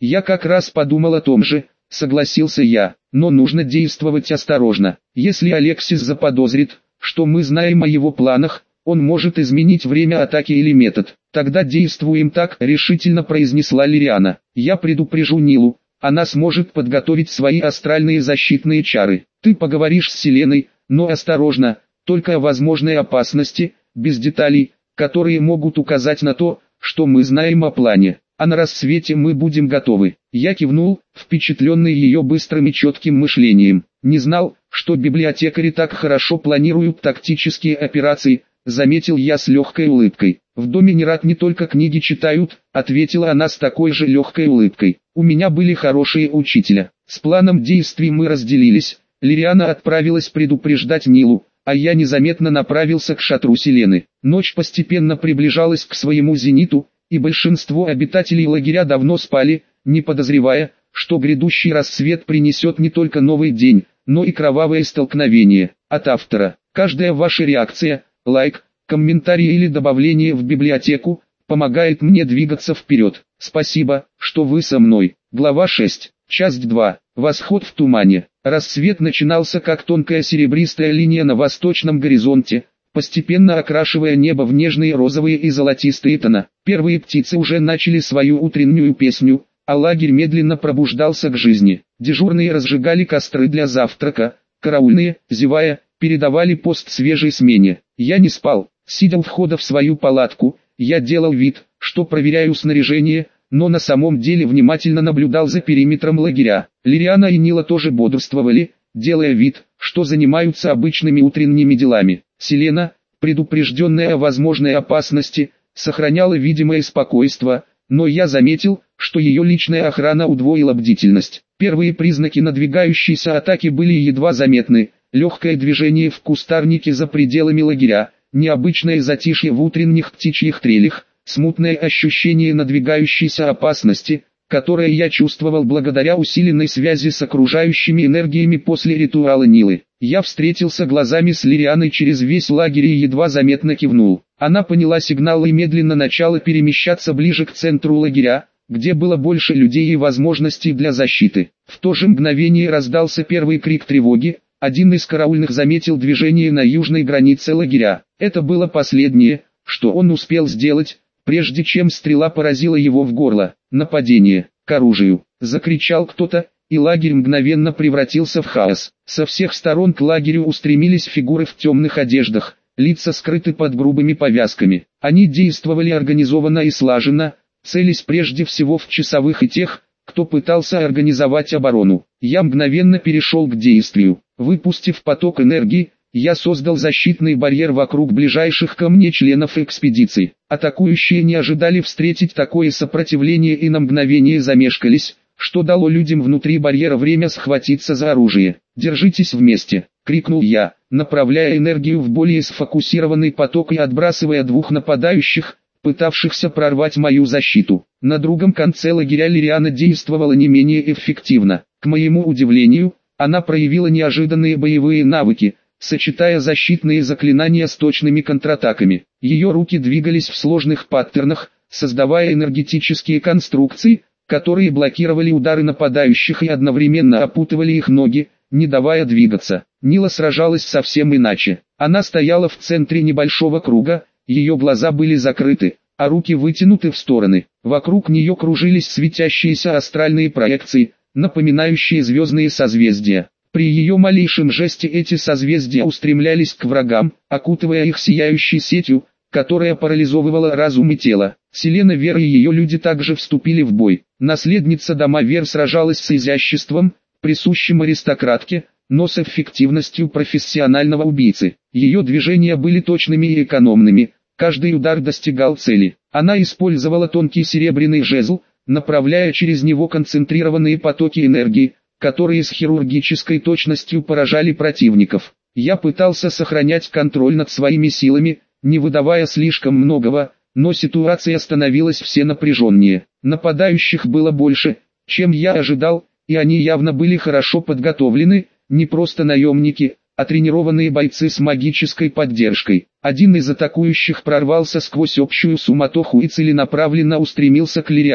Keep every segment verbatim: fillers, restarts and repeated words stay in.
Я как раз подумал о том же, согласился я, но нужно действовать осторожно. Если Алексис заподозрит, что мы знаем о его планах, он может изменить время атаки или метод. Тогда действуем так, решительно произнесла Лириана. Я предупрежу Нилу, она сможет подготовить свои астральные защитные чары. Ты поговоришь с Селеной, но осторожно, только о возможной опасности, без деталей, которые могут указать на то, что мы знаем о плане. А на рассвете мы будем готовы. Я кивнул, впечатленный ее быстрым и четким мышлением. Не знал, что библиотекари так хорошо планируют тактические операции, заметил я с легкой улыбкой. В доме Нерат не только книги читают, ответила она с такой же легкой улыбкой. У меня были хорошие учителя. С планом действий мы разделились. Лириана отправилась предупреждать Нилу, а я незаметно направился к шатру Селены. Ночь постепенно приближалась к своему зениту, и большинство обитателей лагеря давно спали, не подозревая, что грядущий рассвет принесет не только новый день, но и кровавое столкновение. От автора. Каждая ваша реакция, лайк, комментарий или добавление в библиотеку, помогает мне двигаться вперед. Спасибо, что вы со мной. Глава шесть. Часть два. Восход в тумане. Рассвет начинался как тонкая серебристая линия на восточном горизонте, постепенно окрашивая небо в нежные розовые и золотистые тона. Первые птицы уже начали свою утреннюю песню, а лагерь медленно пробуждался к жизни. Дежурные разжигали костры для завтрака, караульные, зевая, передавали пост свежей смене. Я не спал, сидя у входа в свою палатку, я делал вид, что проверяю снаряжение, но на самом деле внимательно наблюдал за периметром лагеря. Лириана и Нила тоже бодрствовали, делая вид, что занимаются обычными утренними делами. Селена, предупрежденная о возможной опасности, сохраняла видимое спокойствие, но я заметил, что ее личная охрана удвоила бдительность. Первые признаки надвигающейся атаки были едва заметны: легкое движение в кустарнике за пределами лагеря, необычное затишье в утренних птичьих трелях, смутное ощущение надвигающейся опасности, которое я чувствовал благодаря усиленной связи с окружающими энергиями после ритуала Нилы. Я встретился глазами с Лирианой через весь лагерь и едва заметно кивнул. Она поняла сигнал и медленно начала перемещаться ближе к центру лагеря, где было больше людей и возможностей для защиты. В то же мгновение раздался первый крик тревоги. Один из караульных заметил движение на южной границе лагеря. Это было последнее, что он успел сделать, прежде чем стрела поразила его в горло. «Нападение! К оружию!» — закричал кто-то, и лагерь мгновенно превратился в хаос. Со всех сторон к лагерю устремились фигуры в темных одеждах, лица скрыты под грубыми повязками. Они действовали организованно и слаженно, целясь прежде всего в часовых и тех, кто пытался организовать оборону. Я мгновенно перешел к действию. Выпустив поток энергии, я создал защитный барьер вокруг ближайших ко мне членов экспедиции. Атакующие не ожидали встретить такое сопротивление и на мгновение замешкались, что дало людям внутри барьера время схватиться за оружие. «Держитесь вместе!» — крикнул я, направляя энергию в более сфокусированный поток и отбрасывая двух нападающих, пытавшихся прорвать мою защиту. На другом конце лагеря Лириана действовала не менее эффективно. К моему удивлению, она проявила неожиданные боевые навыки, сочетая защитные заклинания с точными контратаками. Ее руки двигались в сложных паттернах, создавая энергетические конструкции, которые блокировали удары нападающих и одновременно опутывали их ноги, не давая двигаться. Нила сражалась совсем иначе. Она стояла в центре небольшого круга, ее глаза были закрыты, а руки вытянуты в стороны. Вокруг нее кружились светящиеся астральные проекции, напоминающие звездные созвездия. При ее малейшем жесте эти созвездия устремлялись к врагам, окутывая их сияющей сетью, которая парализовывала разум и тело. Селена Вера и ее люди также вступили в бой. Наследница дома Вер сражалась с изяществом, присущим аристократке, но с эффективностью профессионального убийцы. Ее движения были точными и экономными, каждый удар достигал цели. Она использовала тонкий серебряный жезл, направляя через него концентрированные потоки энергии, которые с хирургической точностью поражали противников. Я пытался сохранять контроль над своими силами, не выдавая слишком многого, но ситуация становилась все напряженнее. Нападающих было больше, чем я ожидал, и они явно были хорошо подготовлены, не просто наемники, а тренированные бойцы с магической поддержкой. Один из атакующих прорвался сквозь общую суматоху и целенаправленно устремился к Лириане.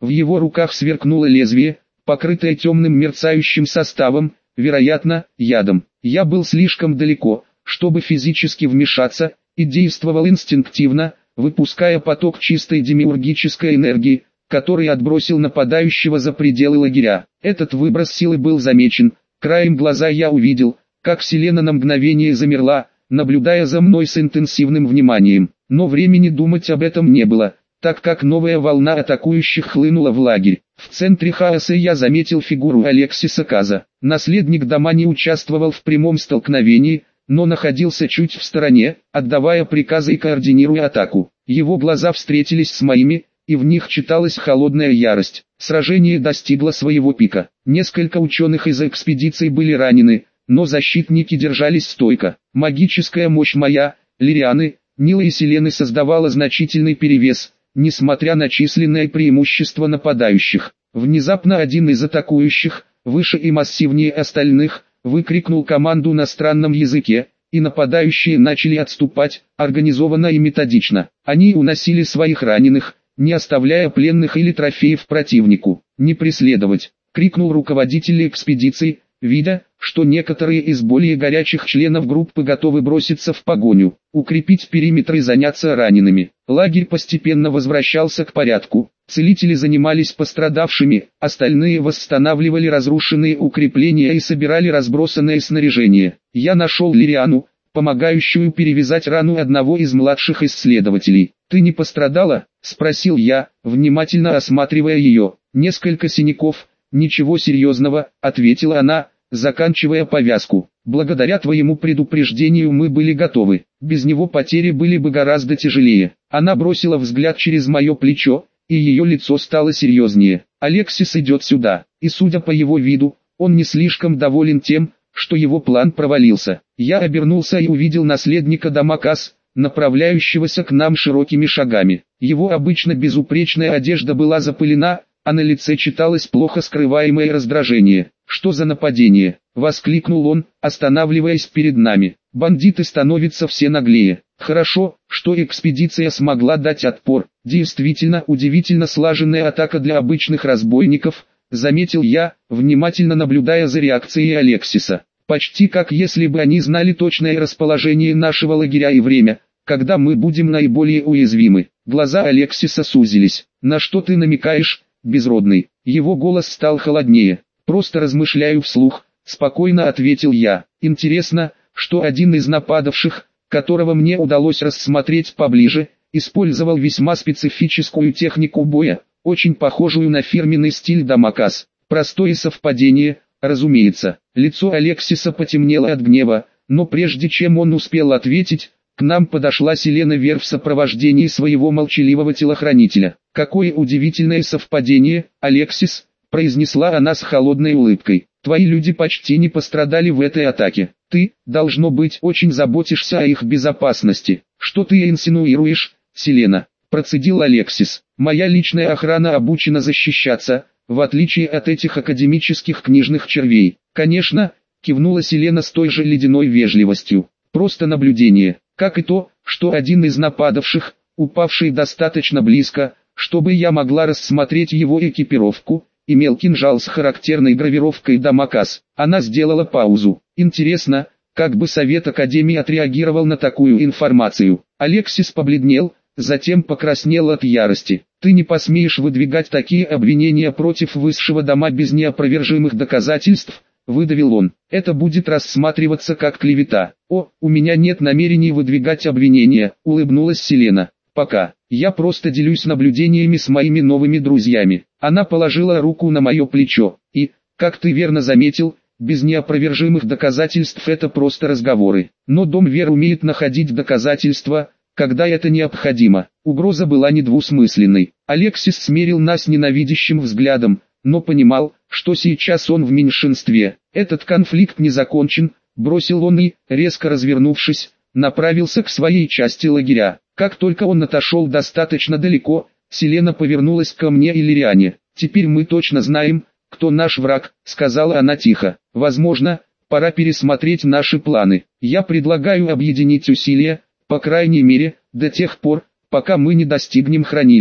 В его руках сверкнуло лезвие, покрытое темным мерцающим составом, вероятно, ядом. Я был слишком далеко, чтобы физически вмешаться, и действовал инстинктивно, выпуская поток чистой демиургической энергии, который отбросил нападающего за пределы лагеря. Этот выброс силы был замечен. Краем глаза я увидел, как Селена на мгновение замерла, наблюдая за мной с интенсивным вниманием. Но времени думать об этом не было, так как новая волна атакующих хлынула в лагерь. В центре хаоса я заметил фигуру Алексиса Каза. Наследник дома не участвовал в прямом столкновении, но находился чуть в стороне, отдавая приказы и координируя атаку. Его глаза встретились с моими, и в них читалась холодная ярость. Сражение достигло своего пика. Несколько ученых из экспедиции были ранены, но защитники держались стойко. Магическая мощь моя, Лирианы, Нила и Селены создавала значительный перевес, несмотря на численное преимущество нападающих. Внезапно один из атакующих, выше и массивнее остальных, выкрикнул команду на странном языке, и нападающие начали отступать, организованно и методично. Они уносили своих раненых, не оставляя пленных или трофеев противнику. «Не преследовать!» — крикнул руководитель экспедиции, видя, что некоторые из более горячих членов группы готовы броситься в погоню, укрепить периметр и заняться ранеными. Лагерь постепенно возвращался к порядку. Целители занимались пострадавшими, остальные восстанавливали разрушенные укрепления и собирали разбросанное снаряжение. Я нашел Лириану, помогающую перевязать рану одного из младших исследователей. «Ты не пострадала?» — спросил я, внимательно осматривая ее. «Несколько синяков, ничего серьезного», — ответила она, заканчивая повязку. «Благодаря твоему предупреждению мы были готовы. Без него потери были бы гораздо тяжелее». Она бросила взгляд через мое плечо, и ее лицо стало серьезнее. «Алексис идет сюда, и судя по его виду, он не слишком доволен тем, что его план провалился». Я обернулся и увидел наследника дома Кас, направляющегося к нам широкими шагами. Его обычно безупречная одежда была запылена, а на лице читалось плохо скрываемое раздражение. «Что за нападение?» — воскликнул он, останавливаясь перед нами. «Бандиты становятся все наглее. Хорошо, что экспедиция смогла дать отпор. Действительно удивительно слаженная атака для обычных разбойников», — заметил я, внимательно наблюдая за реакцией Алексиса. «Почти как если бы они знали точное расположение нашего лагеря и время, когда мы будем наиболее уязвимы». Глаза Алексиса сузились. «На что ты намекаешь, безродный?» Его голос стал холоднее. «Просто размышляю вслух», — спокойно ответил я. «Интересно, что один из нападавших, которого мне удалось рассмотреть поближе, использовал весьма специфическую технику боя, очень похожую на фирменный стиль дома Кас. Простое совпадение, разумеется». Лицо Алексиса потемнело от гнева, но прежде чем он успел ответить, к нам подошла Селена Вер в сопровождении своего молчаливого телохранителя. «Какое удивительное совпадение, Алексис», — произнесла она с холодной улыбкой. «Твои люди почти не пострадали в этой атаке. Ты, должно быть, очень заботишься о их безопасности». «Что ты инсинуируешь, Селена?» — процедил Алексис. «Моя личная охрана обучена защищаться, в отличие от этих академических книжных червей». «Конечно», — кивнула Селена с той же ледяной вежливостью. «Просто наблюдение, как и то, что один из нападавших, упавший достаточно близко, чтобы я могла рассмотреть его экипировку, имел кинжал с характерной гравировкой дома Кас». Она сделала паузу. «Интересно, как бы Совет Академии отреагировал на такую информацию?» Алексис побледнел, затем покраснел от ярости. «Ты не посмеешь выдвигать такие обвинения против высшего дома без неопровержимых доказательств», — выдавил он. «Это будет рассматриваться как клевета». «О, у меня нет намерений выдвигать обвинения», — улыбнулась Селена. «Пока. Я просто делюсь наблюдениями с моими новыми друзьями». Она положила руку на мое плечо. «И, как ты верно заметил, без неопровержимых доказательств это просто разговоры. Но Дом Вер умеет находить доказательства, когда это необходимо». Угроза была недвусмысленной. Алексис смерил нас ненавидящим взглядом, но понимал, что сейчас он в меньшинстве. «Этот конфликт не закончен», — бросил он и, резко развернувшись, направился к своей части лагеря. Как только он отошел достаточно далеко, Селена повернулась ко мне и Лириане. «Теперь мы точно знаем, кто наш враг», — сказала она тихо. «Возможно, пора пересмотреть наши планы. Я предлагаю объединить усилия, по крайней мере, до тех пор, пока мы не достигнем хранилища».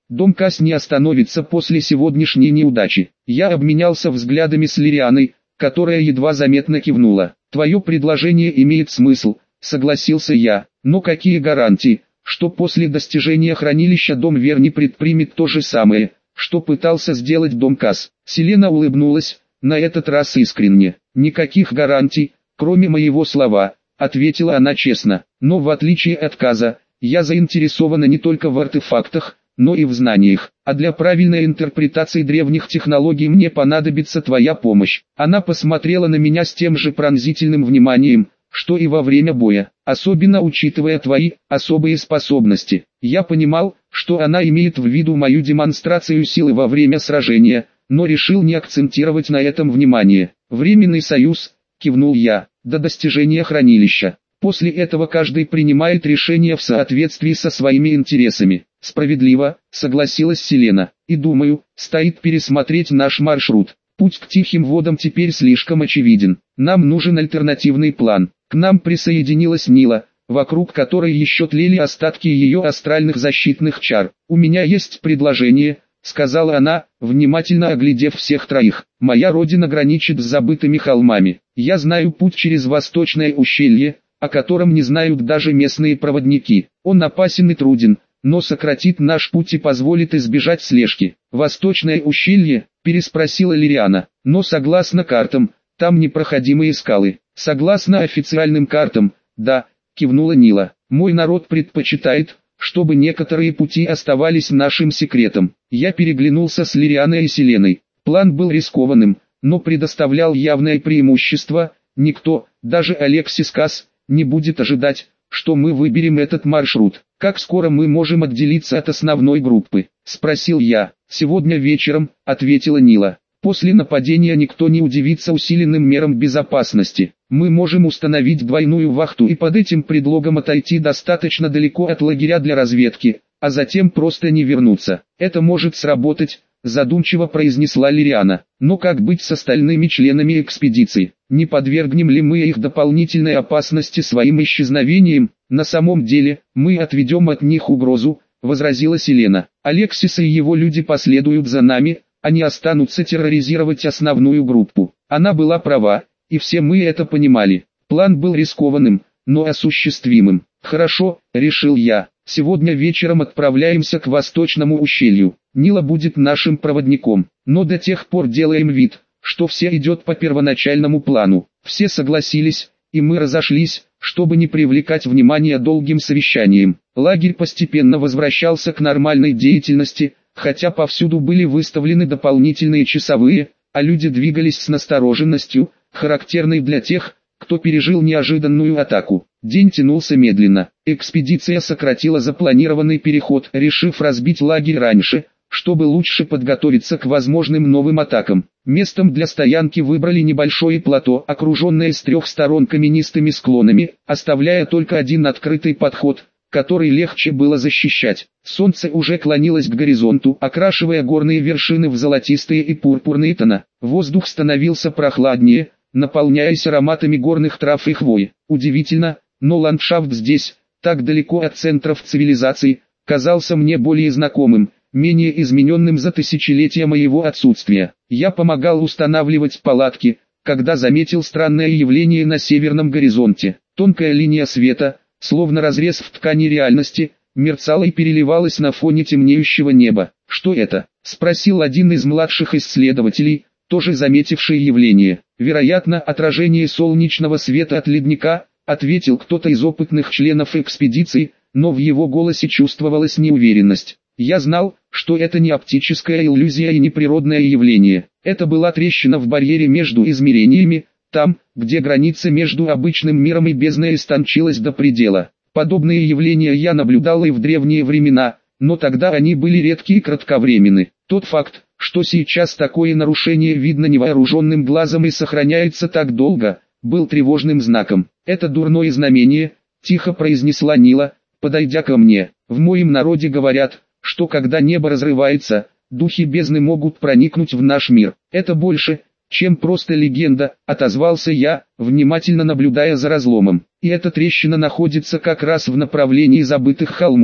Домкас не остановится после сегодняшней неудачи. Я обменялся взглядами с Лирианой, которая едва заметно кивнула. Твое предложение имеет смысл, согласился я, но какие гарантии, что после достижения хранилища Дом Вер не предпримет то же самое, что пытался сделать Домкас? Селена улыбнулась, на этот раз искренне. Никаких гарантий, кроме моего слова, ответила она честно, но в отличие от Каза, я заинтересована не только в артефактах, но и в знаниях, а для правильной интерпретации древних технологий мне понадобится твоя помощь. Она посмотрела на меня с тем же пронзительным вниманием, что и во время боя, особенно учитывая твои особые способности. Я понимал, что она имеет в виду мою демонстрацию силы во время сражения, но решил не акцентировать на этом внимание. Временный союз, кивнул я, до достижения хранилища. После этого каждый принимает решение в соответствии со своими интересами. Справедливо, согласилась Селена, и думаю, стоит пересмотреть наш маршрут. Путь к тихим водам теперь слишком очевиден. Нам нужен альтернативный план. К нам присоединилась Нила, вокруг которой еще тлели остатки ее астральных защитных чар. «У меня есть предложение», — сказала она, внимательно оглядев всех троих. «Моя родина граничит с забытыми холмами. Я знаю путь через восточное ущелье, о котором не знают даже местные проводники. Он опасен и труден, но сократит наш путь и позволит избежать слежки». «Восточное ущелье?» — переспросила Лириана. «Но согласно картам, там непроходимые скалы». «Согласно официальным картам, да», — кивнула Нила. «Мой народ предпочитает, чтобы некоторые пути оставались нашим секретом». Я переглянулся с Лирианой и Селеной. План был рискованным, но предоставлял явное преимущество. Никто, даже Алексис Кас, не будет ожидать, что мы выберем этот маршрут. «Как скоро мы можем отделиться от основной группы?» — спросил я. «Сегодня вечером», — ответила Нила. «После нападения никто не удивится усиленным мерам безопасности. Мы можем установить двойную вахту и под этим предлогом отойти достаточно далеко от лагеря для разведки, а затем просто не вернуться. Это может сработать», — задумчиво произнесла Лириана. «Но как быть с остальными членами экспедиции? Не подвергнем ли мы их дополнительной опасности своим исчезновением?» «На самом деле, мы отведем от них угрозу», — возразила Селена. «Алексис и его люди последуют за нами, они останутся терроризировать основную группу». Она была права, и все мы это понимали. План был рискованным, но осуществимым. «Хорошо», — решил я, — «сегодня вечером отправляемся к восточному ущелью. Нила будет нашим проводником, но до тех пор делаем вид, что все идет по первоначальному плану». Все согласились, и мы разошлись, чтобы не привлекать внимание долгим совещанием. Лагерь постепенно возвращался к нормальной деятельности, хотя повсюду были выставлены дополнительные часовые, а люди двигались с настороженностью, характерной для тех, кто пережил неожиданную атаку. День тянулся медленно. Экспедиция сократила запланированный переход, решив разбить лагерь раньше, чтобы лучше подготовиться к возможным новым атакам. Местом для стоянки выбрали небольшое плато, окруженное с трех сторон каменистыми склонами, оставляя только один открытый подход, который легче было защищать. Солнце уже клонилось к горизонту, окрашивая горные вершины в золотистые и пурпурные тона. Воздух становился прохладнее, наполняясь ароматами горных трав и хвои. Удивительно, но ландшафт здесь, так далеко от центров цивилизации, казался мне более знакомым, менее измененным за тысячелетия моего отсутствия. Я помогал устанавливать палатки, когда заметил странное явление на северном горизонте. Тонкая линия света, словно разрез в ткани реальности, мерцала и переливалась на фоне темнеющего неба. «Что это?» — спросил один из младших исследователей, тоже заметивший явление. «Вероятно, отражение солнечного света от ледника», — ответил кто-то из опытных членов экспедиции, но в его голосе чувствовалась неуверенность. Я знал, что это не оптическая иллюзия и не природное явление. Это была трещина в барьере между измерениями, там, где граница между обычным миром и бездной истончилась до предела. Подобные явления я наблюдал и в древние времена, но тогда они были редки и кратковременны. Тот факт, что сейчас такое нарушение видно невооруженным глазом и сохраняется так долго, был тревожным знаком. «Это дурное знамение», — тихо произнесла Нила, подойдя ко мне. «В моем народе говорят, что когда небо разрывается, духи бездны могут проникнуть в наш мир. Это больше, чем просто легенда», — отозвался я, внимательно наблюдая за разломом. «И эта трещина находится как раз в направлении забытых холмов.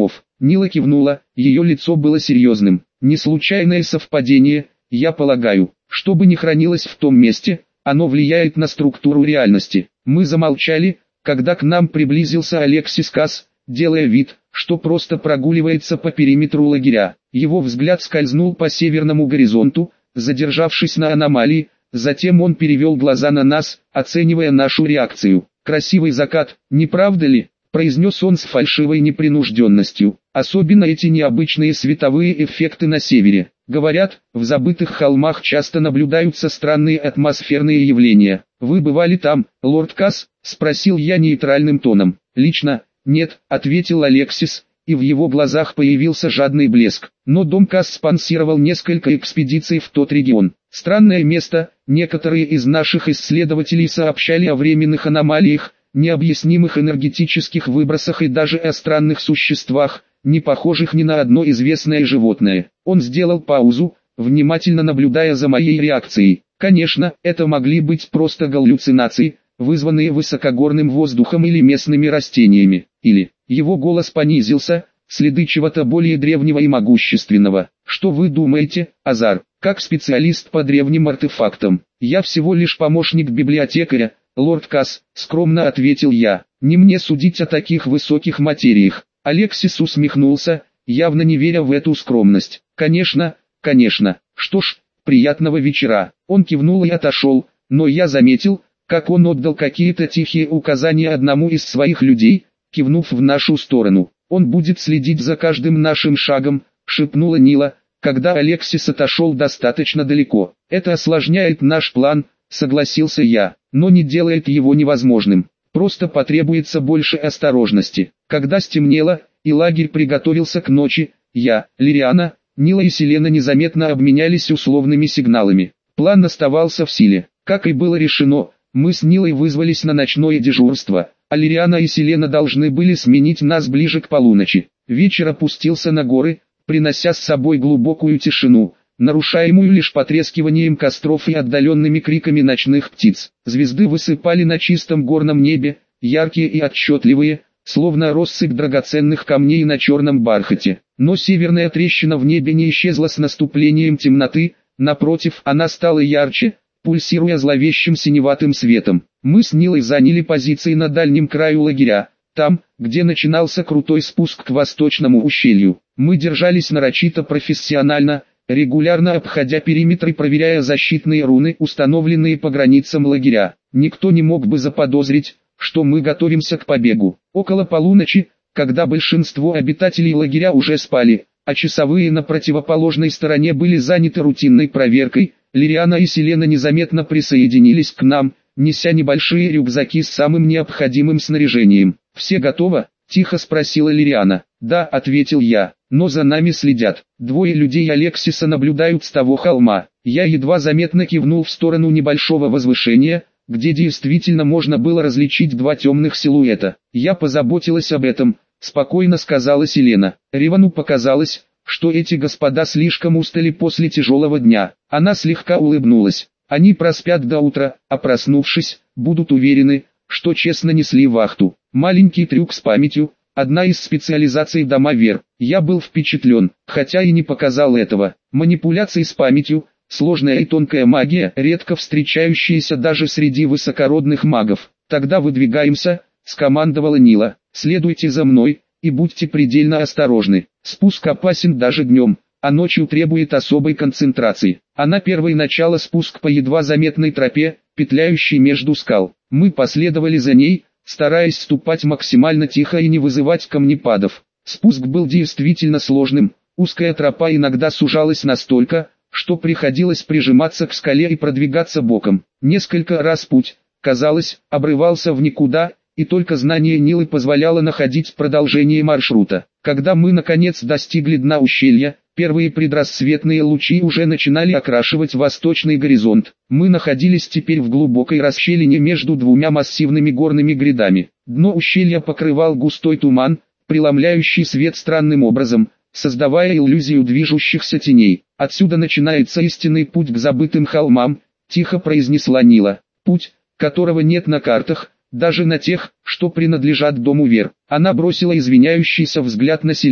Нила кивнула, ее лицо было серьезным. Не случайное совпадение, я полагаю. Что бы ни хранилось в том месте, оно влияет на структуру реальности. Мы замолчали, когда к нам приблизился Алексис Касс, делая вид, что просто прогуливается по периметру лагеря. Его взгляд скользнул по северному горизонту, задержавшись на аномалии, затем он перевел глаза на нас, оценивая нашу реакцию. «Красивый закат, не правда ли?» – произнес он с фальшивой непринужденностью. «Особенно эти необычные световые эффекты на севере. Говорят, в забытых холмах часто наблюдаются странные атмосферные явления. Вы бывали там, лорд Касс?» – спросил я нейтральным тоном. «Лично, нет», – ответил Алексис, и в его глазах появился жадный блеск. Но дом Касс спонсировал несколько экспедиций в тот регион. Странное место, некоторые из наших исследователей сообщали о временных аномалиях, необъяснимых энергетических выбросах и даже о странных существах, не похожих ни на одно известное животное. Он сделал паузу, внимательно наблюдая за моей реакцией. Конечно, это могли быть просто галлюцинации, вызванные высокогорным воздухом или местными растениями. Или, его голос понизился, следы чего-то более древнего и могущественного. Что вы думаете, Азар, как специалист по древним артефактам? Я всего лишь помощник библиотекаря, лорд Касс, скромно ответил я. Не мне судить о таких высоких материях. Алексис усмехнулся, явно не веря в эту скромность. Конечно, конечно. Что ж, приятного вечера. Он кивнул и отошел, но я заметил, как он отдал какие-то тихие указания одному из своих людей, кивнув в нашу сторону. «Он будет следить за каждым нашим шагом», — шепнула Нила, когда Алексис отошел достаточно далеко. «Это осложняет наш план», — согласился я, — «но не делает его невозможным. Просто потребуется больше осторожности». Когда стемнело, и лагерь приготовился к ночи, я, Лириана, Нила и Селена незаметно обменялись условными сигналами. План оставался в силе. Как и было решено, мы с Нилой вызвались на ночное дежурство, а Лириана и Селена должны были сменить нас ближе к полуночи. Вечер опустился на горы, принося с собой глубокую тишину, нарушаемую лишь потрескиванием костров и отдаленными криками ночных птиц. Звезды высыпали на чистом горном небе, яркие и отчетливые, словно россыпь драгоценных камней на черном бархате. Но северная трещина в небе не исчезла с наступлением темноты, напротив, она стала ярче, пульсируя зловещим синеватым светом. Мы с Нилой заняли позиции на дальнем краю лагеря, там, где начинался крутой спуск к восточному ущелью. Мы держались нарочито профессионально, регулярно обходя периметр и проверяя защитные руны, установленные по границам лагеря. Никто не мог бы заподозрить, что мы готовимся к побегу. Около полуночи, когда большинство обитателей лагеря уже спали, а часовые на противоположной стороне были заняты рутинной проверкой, Лириана и Селена незаметно присоединились к нам, неся небольшие рюкзаки с самым необходимым снаряжением. «Все готово?» – тихо спросила Лириана. «Да», – ответил я, – «но за нами следят. Двое людей Алексиса наблюдают с того холма». Я едва заметно кивнул в сторону небольшого возвышения, где действительно можно было различить два темных силуэта. «Я позаботилась об этом», – спокойно сказала Селена. Ривану показалось, что эти господа слишком устали после тяжелого дня. Она слегка улыбнулась. Они проспят до утра, а проснувшись, будут уверены, что честно несли вахту. Маленький трюк с памятью, одна из специализаций Домовер. Я был впечатлен, хотя и не показал этого. Манипуляции с памятью, сложная и тонкая магия, редко встречающаяся даже среди высокородных магов. «Тогда выдвигаемся», — скомандовала Нила. «Следуйте за мной, и будьте предельно осторожны. Спуск опасен даже днем, а ночью требует особой концентрации». Она первой начала спуск по едва заметной тропе, петляющей между скал. Мы последовали за ней, стараясь ступать максимально тихо и не вызывать камнепадов. Спуск был действительно сложным, узкая тропа иногда сужалась настолько, что приходилось прижиматься к скале и продвигаться боком. Несколько раз путь, казалось, обрывался в никуда, и только знание Нилы позволяло находить продолжение маршрута. Когда мы наконец достигли дна ущелья, первые предрассветные лучи уже начинали окрашивать восточный горизонт. Мы находились теперь в глубокой расщелине между двумя массивными горными грядами. Дно ущелья покрывал густой туман, преломляющий свет странным образом, создавая иллюзию движущихся теней. «Отсюда начинается истинный путь к забытым холмам», — тихо произнесла Нила. «Путь, которого нет на картах, даже на тех, что принадлежат дому Вер». Она бросила извиняющийся взгляд на Селену.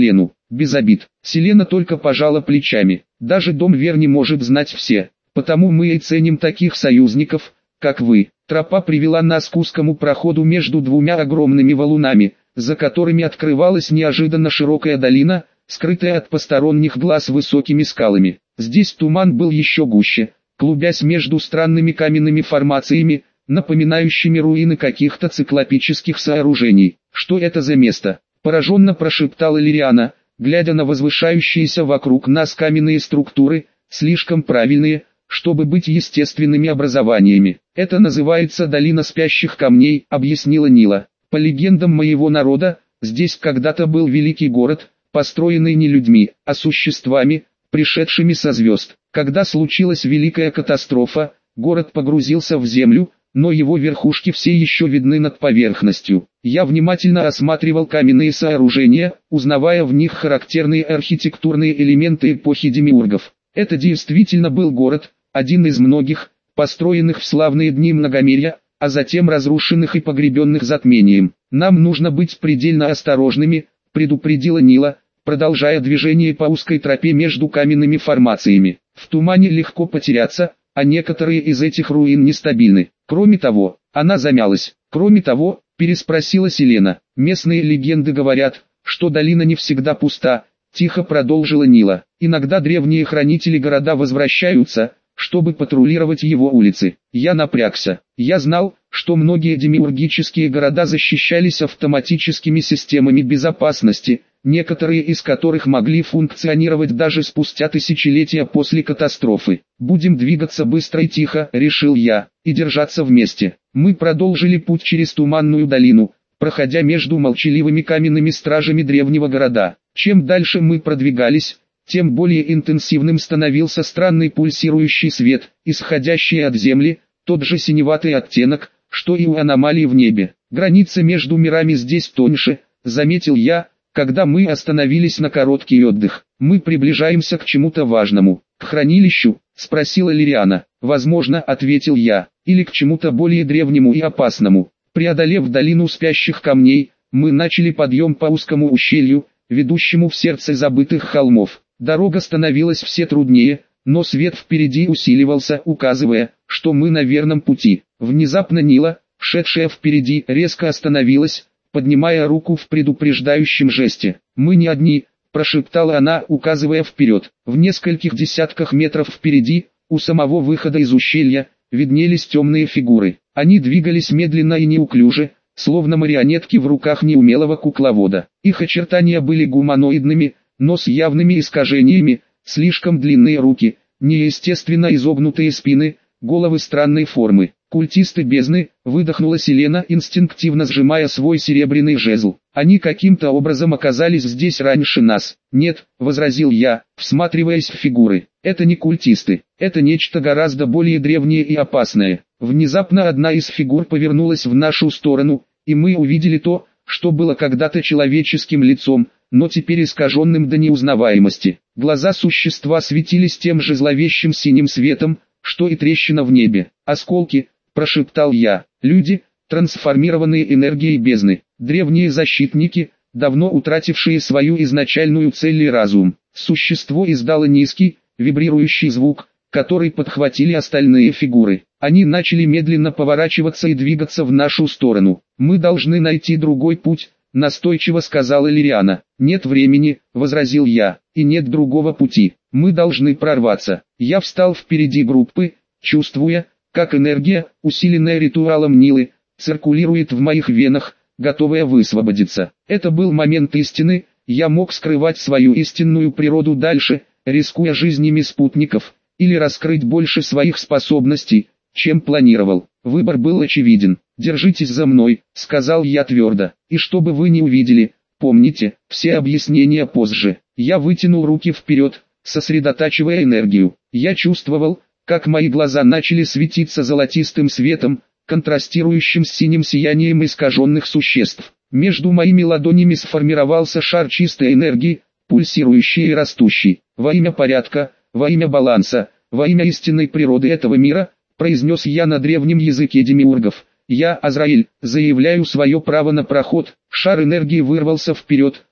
без обид. Селена только пожала плечами. Даже дом Вер не может знать все. Потому мы и ценим таких союзников, как вы. Тропа привела нас к узкому проходу между двумя огромными валунами, за которыми открывалась неожиданно широкая долина, скрытая от посторонних глаз высокими скалами. Здесь туман был еще гуще, клубясь между странными каменными формациями, напоминающими руины каких-то циклопических сооружений. «Что это за место?» – пораженно прошептала Лириана, глядя на возвышающиеся вокруг нас каменные структуры, слишком правильные, чтобы быть естественными образованиями. «Это называется долина спящих камней», — объяснила Нила. «По легендам моего народа, здесь когда-то был великий город, построенный не людьми, а существами, пришедшими со звезд. Когда случилась великая катастрофа, город погрузился в землю, но его верхушки все еще видны над поверхностью. Я внимательно осматривал каменные сооружения, узнавая в них характерные архитектурные элементы эпохи демиургов. Это действительно был город, один из многих, построенных в славные дни многомерья, а затем разрушенных и погребенных затмением. Нам нужно быть предельно осторожными, предупредила Нила, продолжая движение по узкой тропе между каменными формациями. В тумане легко потеряться, а некоторые из этих руин нестабильны. Кроме того, она замялась. Кроме того, переспросила Селена, местные легенды говорят, что долина не всегда пуста, тихо продолжила Нила. Иногда древние хранители города возвращаются, чтобы патрулировать его улицы. Я напрягся. Я знал, что многие демиургические города защищались автоматическими системами безопасности, некоторые из которых могли функционировать даже спустя тысячелетия после катастрофы. «Будем двигаться быстро и тихо», — решил я, — «и держаться вместе». Мы продолжили путь через туманную долину, проходя между молчаливыми каменными стражами древнего города. Чем дальше мы продвигались, тем более интенсивным становился странный пульсирующий свет, исходящий от земли, тот же синеватый оттенок, что и у аномалий в небе. Граница между мирами здесь тоньше, заметил я, когда мы остановились на короткий отдых. Мы приближаемся к чему-то важному. К хранилищу? Спросила Лириана. Возможно, ответил я, или к чему-то более древнему и опасному. Преодолев долину спящих камней, мы начали подъем по узкому ущелью, ведущему в сердце забытых холмов. Дорога становилась все труднее, но свет впереди усиливался, указывая, что мы на верном пути. Внезапно Нила, шедшая впереди, резко остановилась, поднимая руку в предупреждающем жесте. «Мы не одни», – прошептала она, указывая вперед. В нескольких десятках метров впереди, у самого выхода из ущелья, виднелись темные фигуры. Они двигались медленно и неуклюже, словно марионетки в руках неумелого кукловода. Их очертания были гуманоидными, но с явными искажениями, слишком длинные руки, неестественно изогнутые спины, головы странной формы. «Культисты бездны», — выдохнула Селена, инстинктивно сжимая свой серебряный жезл. «Они каким-то образом оказались здесь раньше нас». «Нет», — возразил я, всматриваясь в фигуры. «Это не культисты, это нечто гораздо более древнее и опасное». Внезапно одна из фигур повернулась в нашу сторону, и мы увидели то, что было когда-то человеческим лицом, но теперь искаженным до неузнаваемости. Глаза существа светились тем же зловещим синим светом, что и трещина в небе. «Осколки», — прошептал я, — «люди, трансформированные энергией бездны, древние защитники, давно утратившие свою изначальную цель и разум». Существо издало низкий, вибрирующий звук, который подхватили остальные фигуры. Они начали медленно поворачиваться и двигаться в нашу сторону. «Мы должны найти другой путь», — настойчиво сказала Лириана. «Нет времени», — возразил я, — «и нет другого пути. Мы должны прорваться». Я встал впереди группы, чувствуя, как энергия, усиленная ритуалом Нилы, циркулирует в моих венах, готовая высвободиться. Это был момент истины, я мог скрывать свою истинную природу дальше, рискуя жизнями спутников, или раскрыть больше своих способностей, чем планировал. Выбор был очевиден. «Держитесь за мной», — сказал я твердо, — «и чтобы вы не увидели, помните, все объяснения позже». Я вытянул руки вперед, сосредотачивая энергию. Я чувствовал, как мои глаза начали светиться золотистым светом, контрастирующим с синим сиянием искаженных существ. Между моими ладонями сформировался шар чистой энергии, пульсирующий и растущий. «Во имя порядка, во имя баланса, во имя истинной природы этого мира», произнес я на древнем языке демиургов. «Я, Азраиль, заявляю свое право на проход». Шар энергии вырвался вперед,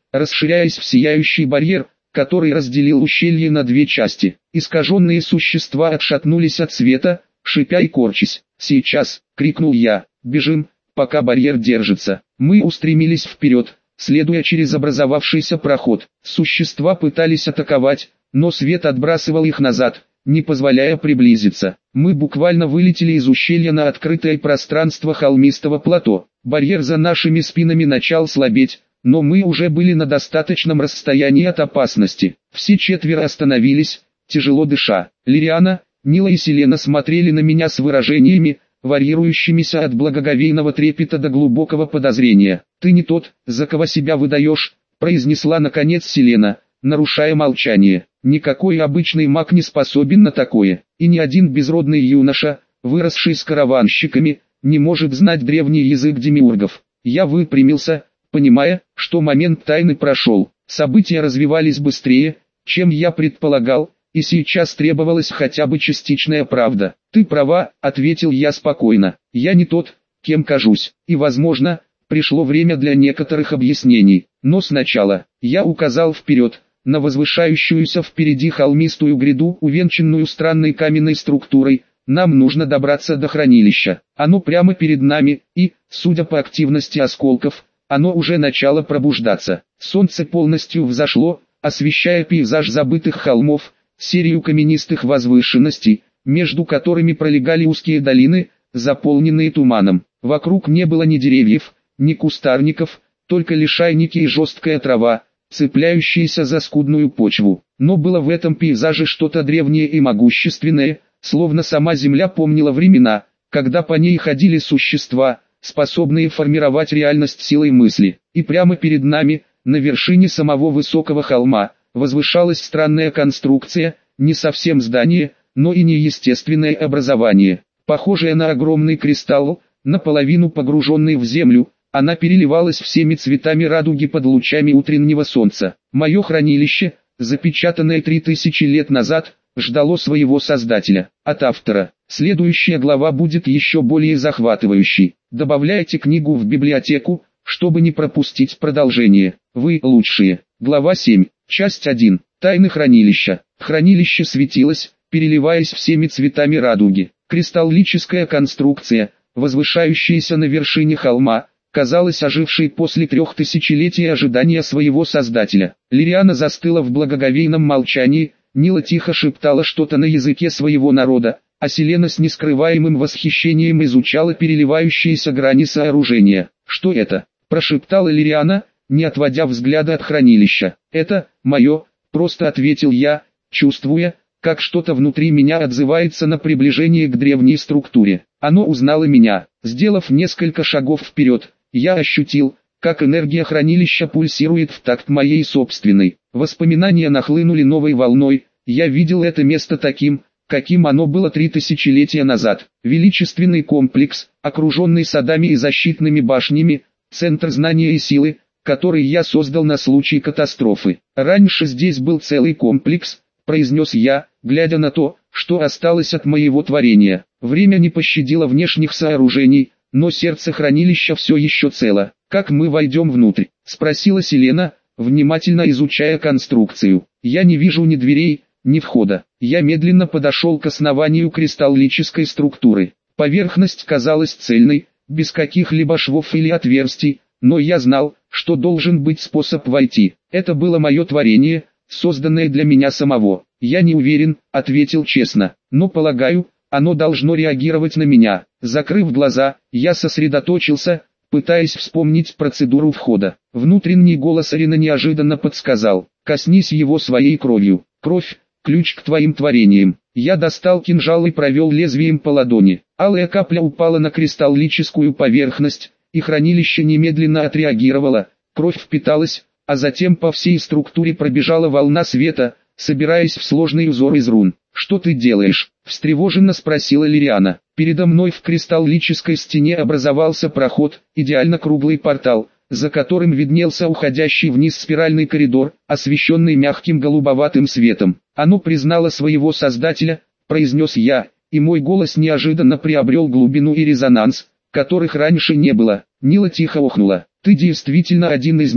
расширяясь в сияющий барьер, который разделил ущелье на две части. Искаженные существа отшатнулись от света, шипя и корчась. «Сейчас!» — крикнул я. «Бежим, пока барьер держится». Мы устремились вперед, следуя через образовавшийся проход. Существа пытались атаковать, но свет отбрасывал их назад, не позволяя приблизиться. Мы буквально вылетели из ущелья на открытое пространство холмистого плато. Барьер за нашими спинами начал слабеть, но мы уже были на достаточном расстоянии от опасности. Все четверо остановились, тяжело дыша. Лириана, Нила и Селена смотрели на меня с выражениями, варьирующимися от благоговейного трепета до глубокого подозрения. «Ты не тот, за кого себя выдаешь», — произнесла наконец Селена, нарушая молчание. «Никакой обычный маг не способен на такое, и ни один безродный юноша, выросший с караванщиками, не может знать древний язык демиургов». Я выпрямился, понимая, что момент тайны прошел. События развивались быстрее, чем я предполагал, и сейчас требовалась хотя бы частичная правда. «Ты права», — ответил я спокойно. «Я не тот, кем кажусь, и, возможно, пришло время для некоторых объяснений. Но сначала, я указал вперед, на возвышающуюся впереди холмистую гряду, увенчанную странной каменной структурой. Нам нужно добраться до хранилища. Оно прямо перед нами, и, судя по активности осколков, оно уже начало пробуждаться. Солнце полностью взошло, освещая пейзаж забытых холмов, серию каменистых возвышенностей, между которыми пролегали узкие долины, заполненные туманом. Вокруг не было ни деревьев, ни кустарников, только лишайники и жесткая трава, цепляющиеся за скудную почву. Но было в этом пейзаже что-то древнее и могущественное, словно сама земля помнила времена, когда по ней ходили существа, способные формировать реальность силой мысли. И прямо перед нами, на вершине самого высокого холма, возвышалась странная конструкция, не совсем здание, но и не естественное образование. Похожее на огромный кристалл, наполовину погруженный в землю, она переливалась всеми цветами радуги под лучами утреннего солнца. Мое хранилище, запечатанное три тысячи лет назад, ждало своего создателя. От автора. Следующая глава будет еще более захватывающей. Добавляйте книгу в библиотеку, чтобы не пропустить продолжение. Вы лучшие. Глава семь. Часть один. Тайны хранилища. Хранилище светилось, переливаясь всеми цветами радуги. Кристаллическая конструкция, возвышающаяся на вершине холма, казалась ожившей после трех тысячелетий ожидания своего создателя. Лириана застыла в благоговейном молчании, Нила тихо шептала что-то на языке своего народа, а Селена с нескрываемым восхищением изучала переливающиеся грани сооружения. «Что это?» – прошептала Лириана, не отводя взгляда от хранилища. «Это мое», – просто ответил я, чувствуя, как что-то внутри меня отзывается на приближение к древней структуре. Оно узнало меня. Сделав несколько шагов вперед, я ощутил, как энергия хранилища пульсирует в такт моей собственной. Воспоминания нахлынули новой волной. Я видел это место таким, каким оно было три тысячелетия назад. Величественный комплекс, окруженный садами и защитными башнями, центр знания и силы, который я создал на случай катастрофы. Раньше здесь был целый комплекс, произнес я, глядя на то, что осталось от моего творения. Время не пощадило внешних сооружений, но сердце хранилища все еще цело. «Как мы войдем внутрь?» – спросила Селена, внимательно изучая конструкцию. «Я не вижу ни дверей, ни входа». Я медленно подошел к основанию кристаллической структуры. Поверхность казалась цельной, без каких-либо швов или отверстий, но я знал, что должен быть способ войти. Это было мое творение, созданное для меня самого. «Я не уверен», — ответил честно, — «но полагаю, оно должно реагировать на меня». Закрыв глаза, я сосредоточился, пытаясь вспомнить процедуру входа. Внутренний голос Арина неожиданно подсказал: «Коснись его своей кровью. Кровь — ключ к твоим творениям». Я достал кинжал и провел лезвием по ладони. Алая капля упала на кристаллическую поверхность, и хранилище немедленно отреагировало. Кровь впиталась, а затем по всей структуре пробежала волна света, собираясь в сложный узор из рун. «Что ты делаешь?» – встревоженно спросила Лириана. Передо мной в кристаллической стене образовался проход, идеально круглый портал, за которым виднелся уходящий вниз спиральный коридор, освещенный мягким голубоватым светом. «Оно признало своего создателя», – произнес я, и мой голос неожиданно приобрел глубину и резонанс, которых раньше не было. Нила тихо охнула. «Ты действительно один из них»,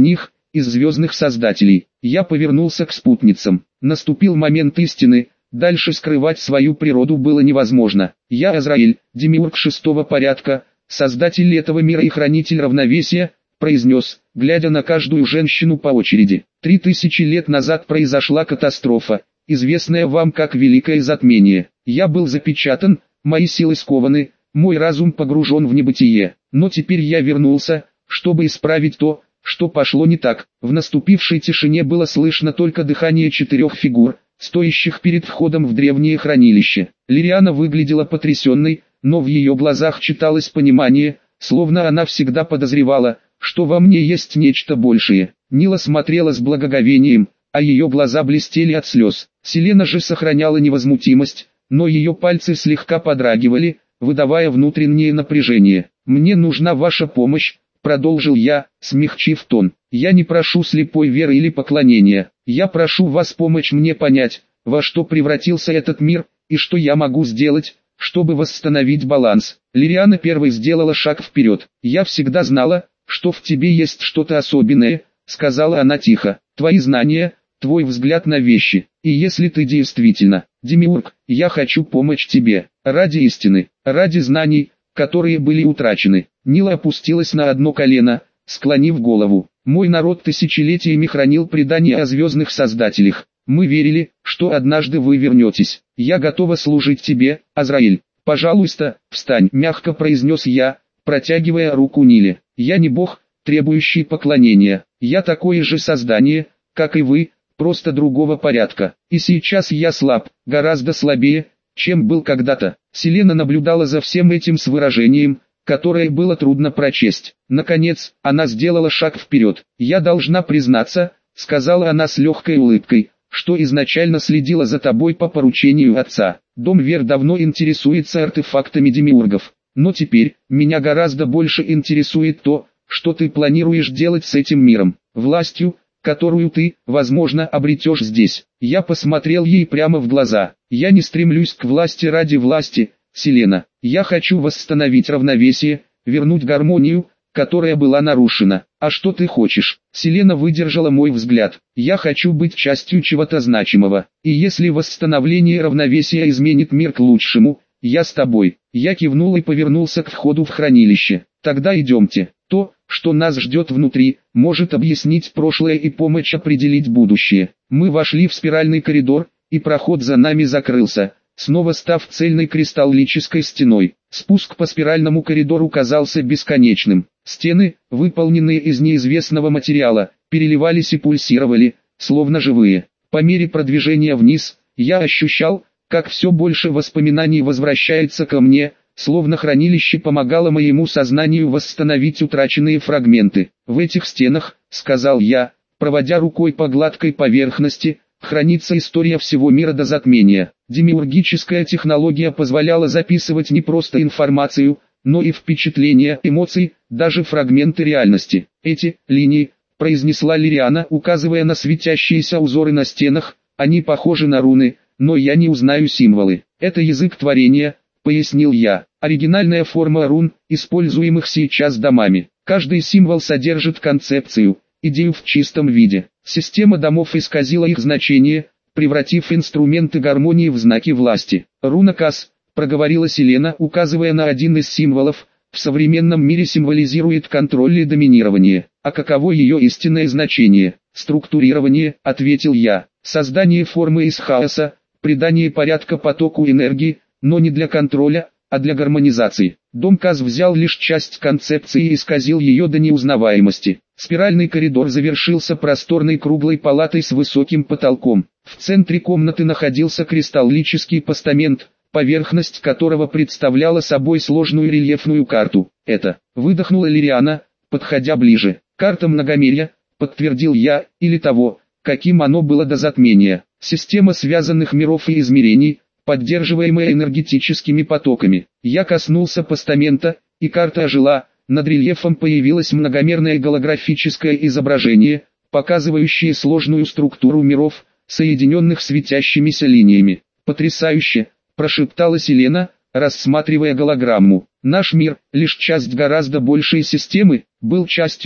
из звездных создателей. Я повернулся к спутницам. Наступил момент истины, дальше скрывать свою природу было невозможно. Я Азраиль, демиург шестого порядка, создатель этого мира и хранитель равновесия, произнес, глядя на каждую женщину по очереди. Три тысячи лет назад произошла катастрофа, известная вам как Великое Затмение. Я был запечатан, мои силы скованы, мой разум погружен в небытие. Но теперь я вернулся, чтобы исправить то, что пошло не так. В наступившей тишине было слышно только дыхание четырех фигур, стоящих перед входом в древнее хранилище. Лириана выглядела потрясенной, но в ее глазах читалось понимание, словно она всегда подозревала, что во мне есть нечто большее. Нила смотрела с благоговением, а ее глаза блестели от слез. Селена же сохраняла невозмутимость, но ее пальцы слегка подрагивали, выдавая внутреннее напряжение. «Мне нужна ваша помощь», — продолжил я, смягчив тон. «Я не прошу слепой веры или поклонения. Я прошу вас помочь мне понять, во что превратился этот мир, и что я могу сделать, чтобы восстановить баланс». Лириана первой сделала шаг вперед. «Я всегда знала, что в тебе есть что-то особенное», — сказала она тихо. «Твои знания, твой взгляд на вещи. И если ты действительно демиург, я хочу помочь тебе, ради истины, ради знаний, которые были утрачены». Нила опустилась на одно колено, склонив голову. «Мой народ тысячелетиями хранил предания о звездных создателях. Мы верили, что однажды вы вернетесь. Я готова служить тебе, Азраиль. Пожалуйста, встань», — мягко произнес я, протягивая руку Ниле. «Я не бог, требующий поклонения. Я такое же создание, как и вы, просто другого порядка. И сейчас я слаб, гораздо слабее, чем был когда-то». Селена наблюдала за всем этим с выражением, которое было трудно прочесть. Наконец, она сделала шаг вперед. «Я должна признаться», — сказала она с легкой улыбкой, «что изначально следила за тобой по поручению отца. Дом Вер давно интересуется артефактами демиургов. Но теперь, меня гораздо больше интересует то, что ты планируешь делать с этим миром, властью, которую ты, возможно, обретешь здесь». Я посмотрел ей прямо в глаза. «Я не стремлюсь к власти ради власти, Селена. Я хочу восстановить равновесие, вернуть гармонию, которая была нарушена». «А что ты хочешь?» Селена выдержала мой взгляд. «Я хочу быть частью чего-то значимого. И если восстановление равновесия изменит мир к лучшему, я с тобой». Я кивнул и повернулся к входу в хранилище. «Тогда идемте. То, что нас ждет внутри, может объяснить прошлое и помочь определить будущее». Мы вошли в спиральный коридор, и проход за нами закрылся, снова став цельной кристаллической стеной. Спуск по спиральному коридору казался бесконечным. Стены, выполненные из неизвестного материала, переливались и пульсировали, словно живые. По мере продвижения вниз, я ощущал, как все больше воспоминаний возвращается ко мне, словно хранилище помогало моему сознанию восстановить утраченные фрагменты. «В этих стенах», — сказал я, проводя рукой по гладкой поверхности, хранится история всего мира до затмения. Демиургическая технология позволяла записывать не просто информацию, но и впечатления, эмоции, даже фрагменты реальности. «Эти линии», — произнесла Лириана, указывая на светящиеся узоры на стенах, — «они похожи на руны, но я не узнаю символы. Это язык творения», — пояснил я. «Оригинальная форма рун, используемых сейчас домами. Каждый символ содержит концепцию, идею в чистом виде. Система домов исказила их значение, превратив инструменты гармонии в знаки власти». «Руна Кас», — проговорила Селена, указывая на один из символов, — «в современном мире символизирует контроль и доминирование. А каково ее истинное значение?» «Структурирование», — ответил я. «Создание формы из хаоса, придание порядка потоку энергии, но не для контроля, а для гармонизации». Дом Каз взял лишь часть концепции и исказил ее до неузнаваемости. Спиральный коридор завершился просторной круглой палатой с высоким потолком. В центре комнаты находился кристаллический постамент, поверхность которого представляла собой сложную рельефную карту. «Это», — выдохнула Лириана, подходя ближе. «Карта многомерья», — подтвердил я, — «или того, каким оно было до затмения. Система связанных миров и измерений, поддерживаемая энергетическими потоками». Я коснулся постамента, и карта ожила. Над рельефом появилось многомерное голографическое изображение, показывающее сложную структуру миров, соединенных светящимися линиями. «Потрясающе!» – прошептала Селена, рассматривая голограмму. «Наш мир, лишь часть гораздо большей системы, был частью»,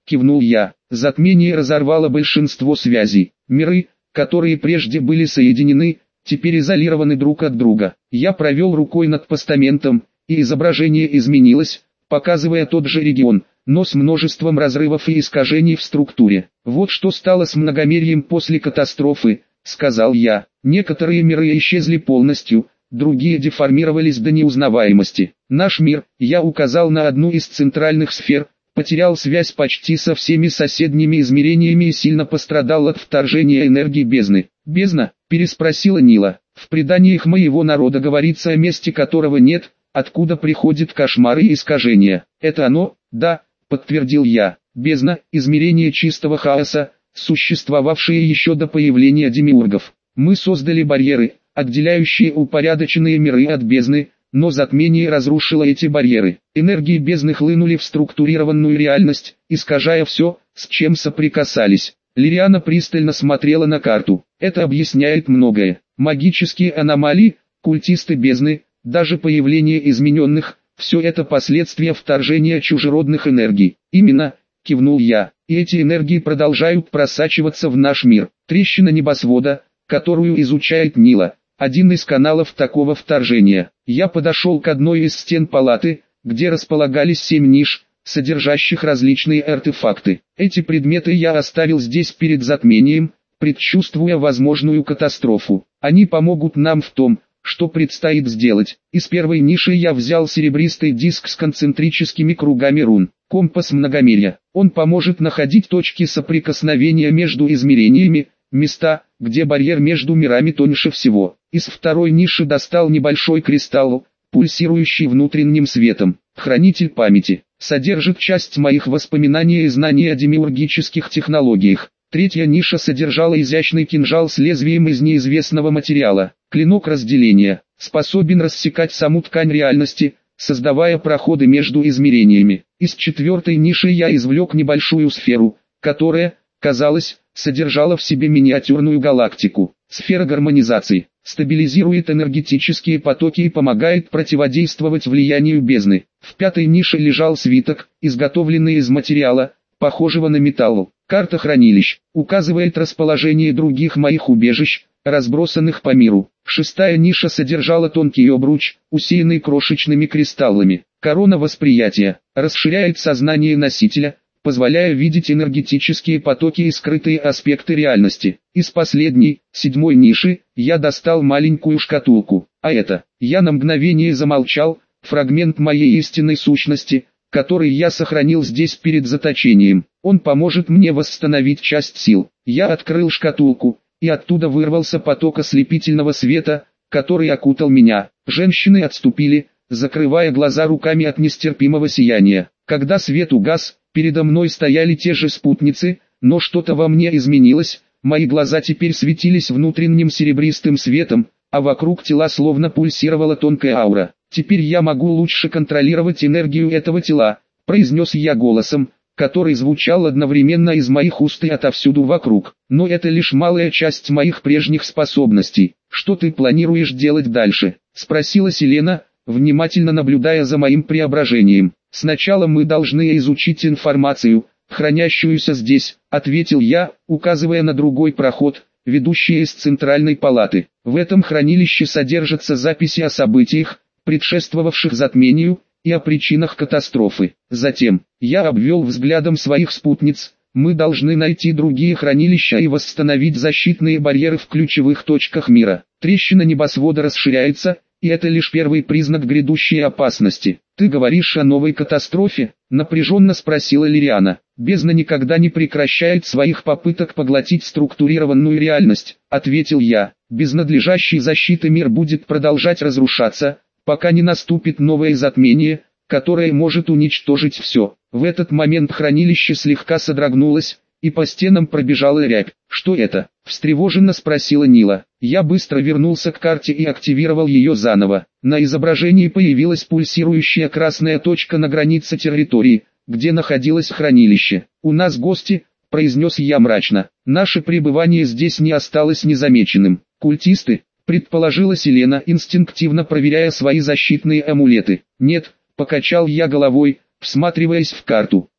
кивнул я. Затмение разорвало большинство связей. Миры, которые прежде были соединены, теперь изолированы друг от друга. Я провел рукой над постаментом, и изображение изменилось, показывая тот же регион, но с множеством разрывов и искажений в структуре. Вот что стало с многомерьем после катастрофы, сказал я. Некоторые миры исчезли полностью, другие деформировались до неузнаваемости. Наш мир, я указал на одну из центральных сфер, потерял связь почти со всеми соседними измерениями и сильно пострадал от вторжения энергии бездны. «Бездна?» – переспросила Нила. «В преданиях моего народа говорится о месте, которого нет, откуда приходят кошмары и искажения. Это оно?» «Да», – подтвердил я. «Бездна – измерение чистого хаоса, существовавшее еще до появления демиургов. Мы создали барьеры, отделяющие упорядоченные миры от бездны, но затмение разрушило эти барьеры. Энергии бездны хлынули в структурированную реальность, искажая все, с чем соприкасались». Лириана пристально смотрела на карту. «Это объясняет многое. Магические аномалии, культисты бездны, даже появление измененных, все это последствия вторжения чужеродных энергий». «Именно», — кивнул я, — «и эти энергии продолжают просачиваться в наш мир». Трещина небосвода, которую изучает Нила, один из каналов такого вторжения. Я подошел к одной из стен палаты, где располагались семь ниш, содержащих различные артефакты. Эти предметы я оставил здесь перед затмением, предчувствуя возможную катастрофу. Они помогут нам в том, что предстоит сделать. Из первой ниши я взял серебристый диск с концентрическими кругами рун. Компас многомерья. Он поможет находить точки соприкосновения между измерениями, места, где барьер между мирами тоньше всего. Из второй ниши достал небольшой кристалл, пульсирующий внутренним светом. Хранитель памяти. Содержит часть моих воспоминаний и знаний о демиургических технологиях. Третья ниша содержала изящный кинжал с лезвием из неизвестного материала. Клинок разделения. Способен рассекать саму ткань реальности, создавая проходы между измерениями. Из четвертой ниши я извлек небольшую сферу, которая, казалось, содержала в себе миниатюрную галактику. Сфера гармонизации. Стабилизирует энергетические потоки и помогает противодействовать влиянию бездны. В пятой нише лежал свиток, изготовленный из материала, похожего на металл. Карта хранилищ. Указывает расположение других моих убежищ, разбросанных по миру. Шестая ниша содержала тонкий обруч, усеянный крошечными кристаллами. Корона восприятия. Расширяет сознание носителя, позволяя видеть энергетические потоки и скрытые аспекты реальности. Из последней, седьмой ниши, я достал маленькую шкатулку. А это, я на мгновение замолчал, фрагмент моей истинной сущности, который я сохранил здесь перед заточением. Он поможет мне восстановить часть сил. Я открыл шкатулку, и оттуда вырвался поток ослепительного света, который окутал меня. Женщины отступили, закрывая глаза руками от нестерпимого сияния. Когда свет угас, передо мной стояли те же спутницы, но что-то во мне изменилось, мои глаза теперь светились внутренним серебристым светом, а вокруг тела словно пульсировала тонкая аура. «Теперь я могу лучше контролировать энергию этого тела», — произнес я голосом, который звучал одновременно из моих уст и отовсюду вокруг. «Но это лишь малая часть моих прежних способностей. Что ты планируешь делать дальше?» — спросила Селена, внимательно наблюдая за моим преображением. «Сначала мы должны изучить информацию, хранящуюся здесь», — ответил я, указывая на другой проход, ведущий из центральной палаты. В этом хранилище содержатся записи о событиях, предшествовавших затмению, и о причинах катастрофы. Затем, я обвел взглядом своих спутниц, мы должны найти другие хранилища и восстановить защитные барьеры в ключевых точках мира. Трещина небосвода расширяется, и это лишь первый признак грядущей опасности. «Ты говоришь о новой катастрофе?» — напряженно спросила Лириана. «Бездна никогда не прекращает своих попыток поглотить структурированную реальность», — ответил я. «Без надлежащей защиты мир будет продолжать разрушаться, пока не наступит новое затмение, которое может уничтожить все». В этот момент хранилище слегка содрогнулось, и по стенам пробежала рябь. «Что это?» — встревоженно спросила Нила. Я быстро вернулся к карте и активировал ее заново. На изображении появилась пульсирующая красная точка на границе территории, где находилось хранилище. «У нас гости», — произнес я мрачно. «Наше пребывание здесь не осталось незамеченным». «Культисты», — предположила Селена, инстинктивно проверяя свои защитные амулеты. «Нет», — покачал я головой, всматриваясь в карту.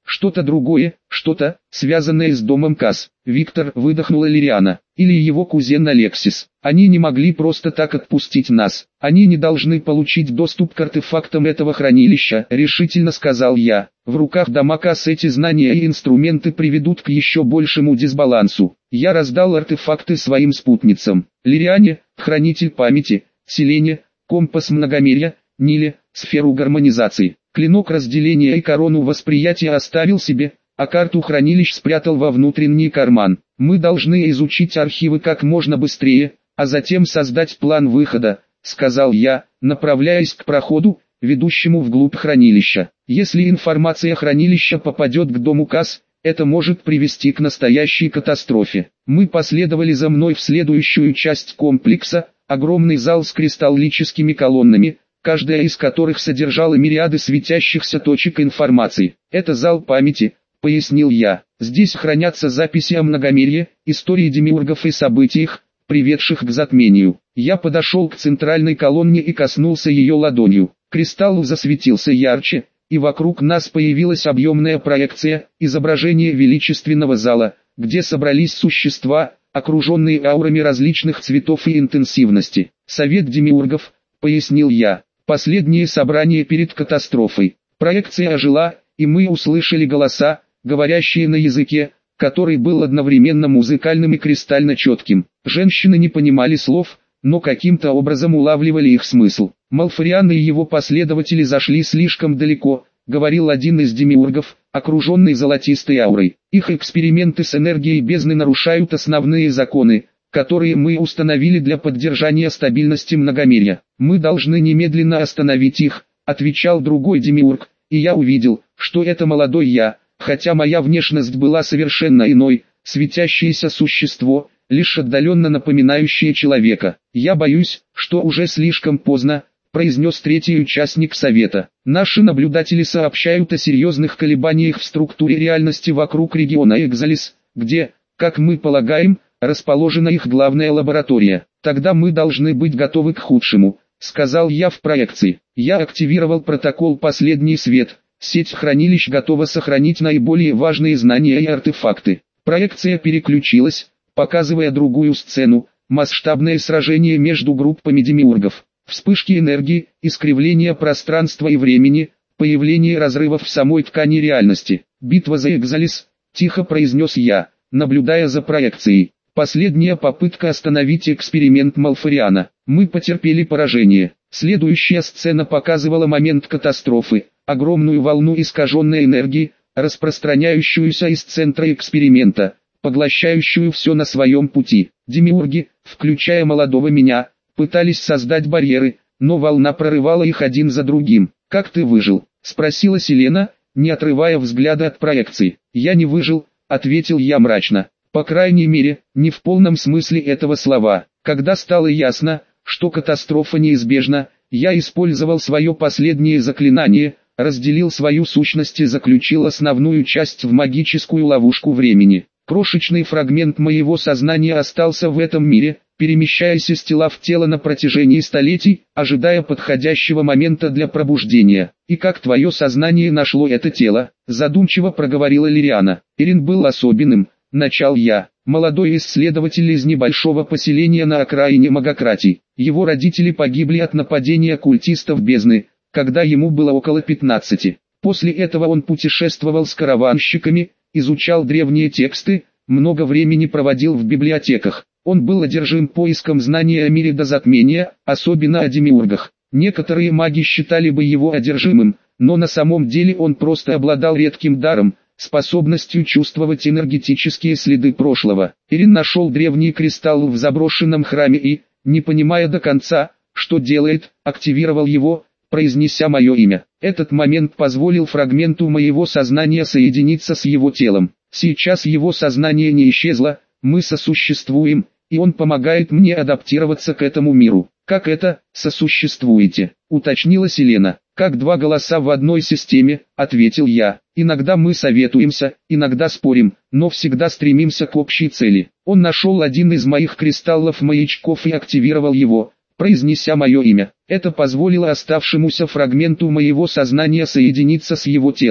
Что-то другое, что-то, связанное с домом Касс. Виктор, выдохнула Лириана, или его кузен Алексис. Они не могли просто так отпустить нас. Они не должны получить доступ к артефактам этого хранилища, решительно сказал я. В руках дома Касс эти знания и инструменты приведут к еще большему дисбалансу. Я раздал артефакты своим спутницам. Лириане, хранитель памяти, Селене, компас многомерия, Ниле, сферу гармонизации. Клинок разделения и корону восприятия оставил себе, а карту хранилищ спрятал во внутренний карман. Мы должны изучить архивы как можно быстрее, а затем создать план выхода, сказал я, направляясь к проходу, ведущему вглубь хранилища. Если информация хранилища попадет к дому Касс, это может привести к настоящей катастрофе. Мы последовали за мной в следующую часть комплекса, огромный зал с кристаллическими колоннами, каждая из которых содержала мириады светящихся точек информации. Это зал памяти, пояснил я. Здесь хранятся записи о многомерье, истории демиургов и событиях, приведших к затмению. Я подошел к центральной колонне и коснулся ее ладонью. Кристалл засветился ярче, и вокруг нас появилась объемная проекция, изображение величественного зала, где собрались существа, окруженные аурами различных цветов и интенсивности. Совет демиургов, пояснил я. Последнее собрание перед катастрофой. Проекция ожила, и мы услышали голоса, говорящие на языке, который был одновременно музыкальным и кристально четким. Женщины не понимали слов, но каким-то образом улавливали их смысл. Малфариан и его последователи зашли слишком далеко, говорил один из демиургов, окруженный золотистой аурой. Их эксперименты с энергией бездны нарушают основные законы, которые мы установили для поддержания стабильности многомерия. Мы должны немедленно остановить их, отвечал другой демиург, и я увидел, что это молодой я, хотя моя внешность была совершенно иной, светящееся существо, лишь отдаленно напоминающее человека. Я боюсь, что уже слишком поздно, произнес третий участник совета. Наши наблюдатели сообщают о серьезных колебаниях в структуре реальности вокруг региона Экзалис, где, как мы полагаем, расположена их главная лаборатория. Тогда мы должны быть готовы к худшему, сказал я в проекции. Я активировал протокол «Последний свет». Сеть хранилищ готова сохранить наиболее важные знания и артефакты. Проекция переключилась, показывая другую сцену, масштабное сражение между группами демиургов. Вспышки энергии, искривление пространства и времени, появление разрывов в самой ткани реальности. «Битва за Экзалис», — тихо произнес я, наблюдая за проекцией. Последняя попытка остановить эксперимент Малфариана. Мы потерпели поражение. Следующая сцена показывала момент катастрофы, огромную волну искаженной энергии, распространяющуюся из центра эксперимента, поглощающую все на своем пути. Демиурги, включая молодого меня, пытались создать барьеры, но волна прорывала их один за другим. «Как ты выжил?» — спросила Селена, не отрывая взгляда от проекции. «Я не выжил», — ответил я мрачно. По крайней мере, не в полном смысле этого слова. Когда стало ясно, что катастрофа неизбежна, я использовал свое последнее заклинание, разделил свою сущность и заключил основную часть в магическую ловушку времени. Крошечный фрагмент моего сознания остался в этом мире, перемещаясь из тела в тело на протяжении столетий, ожидая подходящего момента для пробуждения. «И как твое сознание нашло это тело?» – задумчиво проговорила Лириана. «Ирин был особенным», – начал я. Молодой исследователь из небольшого поселения на окраине Магократии. Его родители погибли от нападения культистов бездны, когда ему было около пятнадцати. После этого он путешествовал с караванщиками, изучал древние тексты, много времени проводил в библиотеках. Он был одержим поиском знаний о мире до затмения, особенно о демиургах. Некоторые маги считали бы его одержимым, но на самом деле он просто обладал редким даром, способностью чувствовать энергетические следы прошлого. Ирин нашел древний кристалл в заброшенном храме и, не понимая до конца, что делает, активировал его, произнеся мое имя. Этот момент позволил фрагменту моего сознания соединиться с его телом. Сейчас его сознание не исчезло, мы сосуществуем, и он помогает мне адаптироваться к этому миру. «Как это, сосуществуете?» — уточнила Селена. «Как два голоса в одной системе», — ответил я. «Иногда мы советуемся, иногда спорим, но всегда стремимся к общей цели». Он нашел один из моих кристаллов-маячков и активировал его, произнеся мое имя. Это позволило оставшемуся фрагменту моего сознания соединиться с его телом.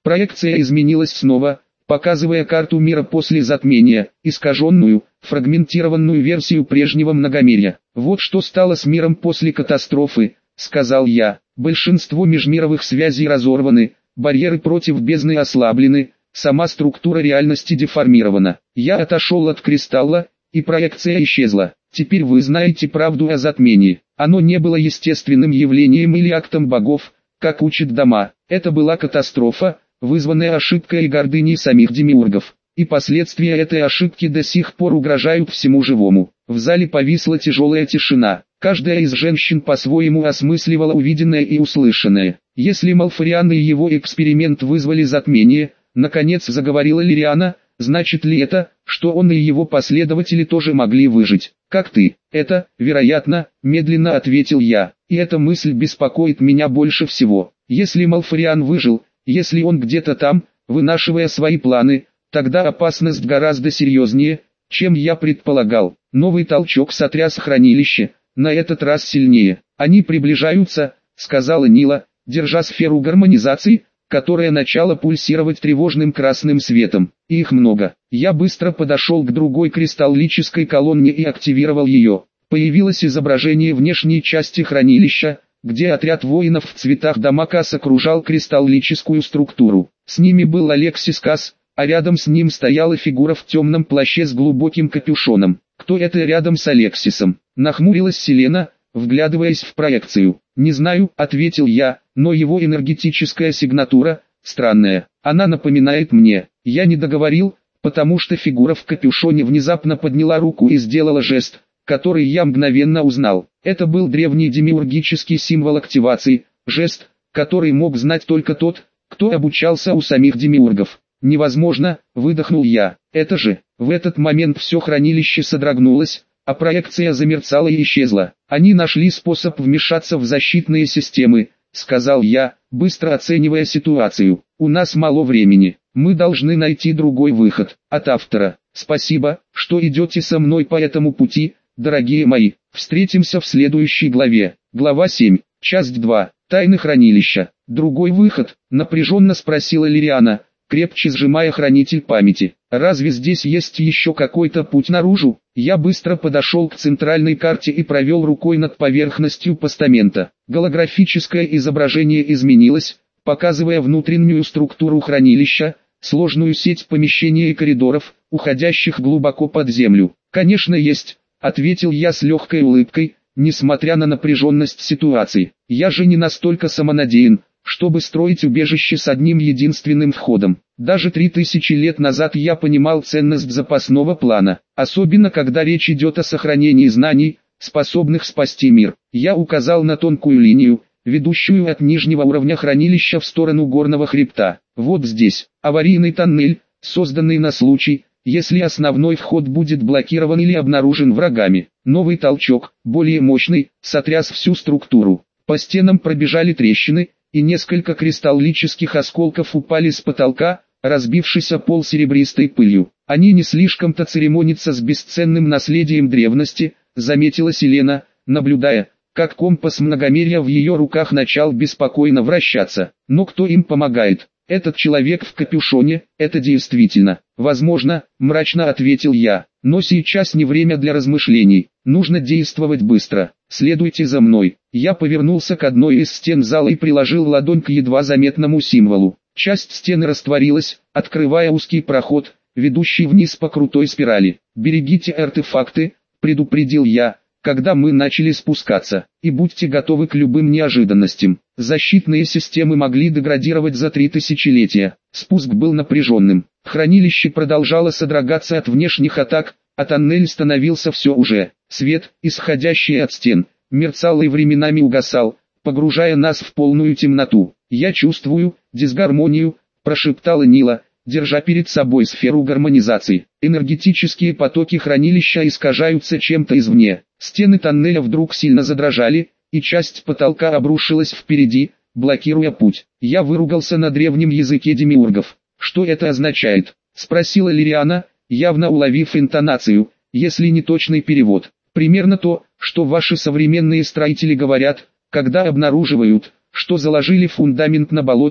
Проекция изменилась снова, показывая карту мира после затмения, искаженную, фрагментированную версию прежнего многомерия. «Вот что стало с миром после катастрофы», — сказал я. «Большинство межмировых связей разорваны, барьеры против бездны ослаблены, сама структура реальности деформирована. Я отошел от кристалла, и проекция исчезла. Теперь вы знаете правду о затмении. Оно не было естественным явлением или актом богов, как учит Дома. Это была катастрофа, вызванная ошибкой и гордыней самих демиургов. И последствия этой ошибки до сих пор угрожают всему живому». В зале повисла тяжелая тишина. Каждая из женщин по-своему осмысливала увиденное и услышанное. Если Малфариан и его эксперимент вызвали затмение, наконец заговорила Лириана, значит ли это, что он и его последователи тоже могли выжить? «Как ты?» «Это, вероятно», — медленно ответил я. «И эта мысль беспокоит меня больше всего. Если Малфариан выжил, если он где-то там, вынашивая свои планы, тогда опасность гораздо серьезнее, чем я предполагал». Новый толчок сотряс хранилище, на этот раз сильнее. «Они приближаются», — сказала Нила, держа сферу гармонизации, которая начала пульсировать тревожным красным светом. И их много. Я быстро подошел к другой кристаллической колонне и активировал ее. Появилось изображение внешней части хранилища, где отряд воинов в цветах Дамакас окружал кристаллическую структуру. С ними был Алексис Кас, а рядом с ним стояла фигура в темном плаще с глубоким капюшоном. «Кто это рядом с Алексисом?» — нахмурилась Селена, вглядываясь в проекцию. «Не знаю», — ответил я, — «но его энергетическая сигнатура странная. Она напоминает мне». Я не договорил, потому что фигура в капюшоне внезапно подняла руку и сделала жест, который я мгновенно узнал. Это был древний демиургический символ активации, жест, который мог знать только тот, кто обучался у самих демиургов. «Невозможно», — выдохнул я. «Это же...» В этот момент все хранилище содрогнулось, а проекция замерцала и исчезла. «Они нашли способ вмешаться в защитные системы», — сказал я, быстро оценивая ситуацию. «У нас мало времени. Мы должны найти другой выход». От автора. «Спасибо, что идете со мной по этому пути, дорогие мои. Встретимся в следующей главе». Глава семь. Часть два. Тайны хранилища. «Другой выход?» — напряженно спросила Лириана, крепче сжимая хранитель памяти. «Разве здесь есть еще какой-то путь наружу?» Я быстро подошел к центральной карте и провел рукой над поверхностью постамента. Голографическое изображение изменилось, показывая внутреннюю структуру хранилища, сложную сеть помещений и коридоров, уходящих глубоко под землю. «Конечно есть», — ответил я с легкой улыбкой, несмотря на напряженность ситуации. «Я же не настолько самонадеян, чтобы строить убежище с одним единственным входом. Даже три тысячи лет назад я понимал ценность запасного плана, особенно когда речь идет о сохранении знаний, способных спасти мир». Я указал на тонкую линию, ведущую от нижнего уровня хранилища в сторону горного хребта. «Вот здесь, аварийный тоннель, созданный на случай, если основной вход будет блокирован или обнаружен врагами». Новый толчок, более мощный, сотряс всю структуру. По стенам пробежали трещины, и несколько кристаллических осколков упали с потолка, разбившись о пол серебристой пылью. «Они не слишком-то церемонятся с бесценным наследием древности», — заметила Селена, наблюдая, как компас многомерия в ее руках начал беспокойно вращаться. «Но кто им помогает?» «Этот человек в капюшоне, это действительно возможно», — мрачно ответил я. «Но сейчас не время для размышлений, нужно действовать быстро. Следуйте за мной». Я повернулся к одной из стен зала и приложил ладонь к едва заметному символу. Часть стены растворилась, открывая узкий проход, ведущий вниз по крутой спирали. «Берегите артефакты», — предупредил я, когда мы начали спускаться, «и будьте готовы к любым неожиданностям». Защитные системы могли деградировать за три тысячелетия. Спуск был напряженным. Хранилище продолжало содрогаться от внешних атак, а тоннель становился все уже. Свет, исходящий от стен, мерцал и временами угасал, погружая нас в полную темноту. «Я чувствую дисгармонию», — прошептала Нила, держа перед собой сферу гармонизации. «Энергетические потоки хранилища искажаются чем-то извне». Стены тоннеля вдруг сильно задрожали, и часть потолка обрушилась впереди, блокируя путь. Я выругался на древнем языке демиургов. «Что это означает?» — спросила Лириана, явно уловив интонацию, если не точный перевод. «Примерно то, что ваши современные строители говорят, когда обнаруживают, что заложили фундамент на болоте»,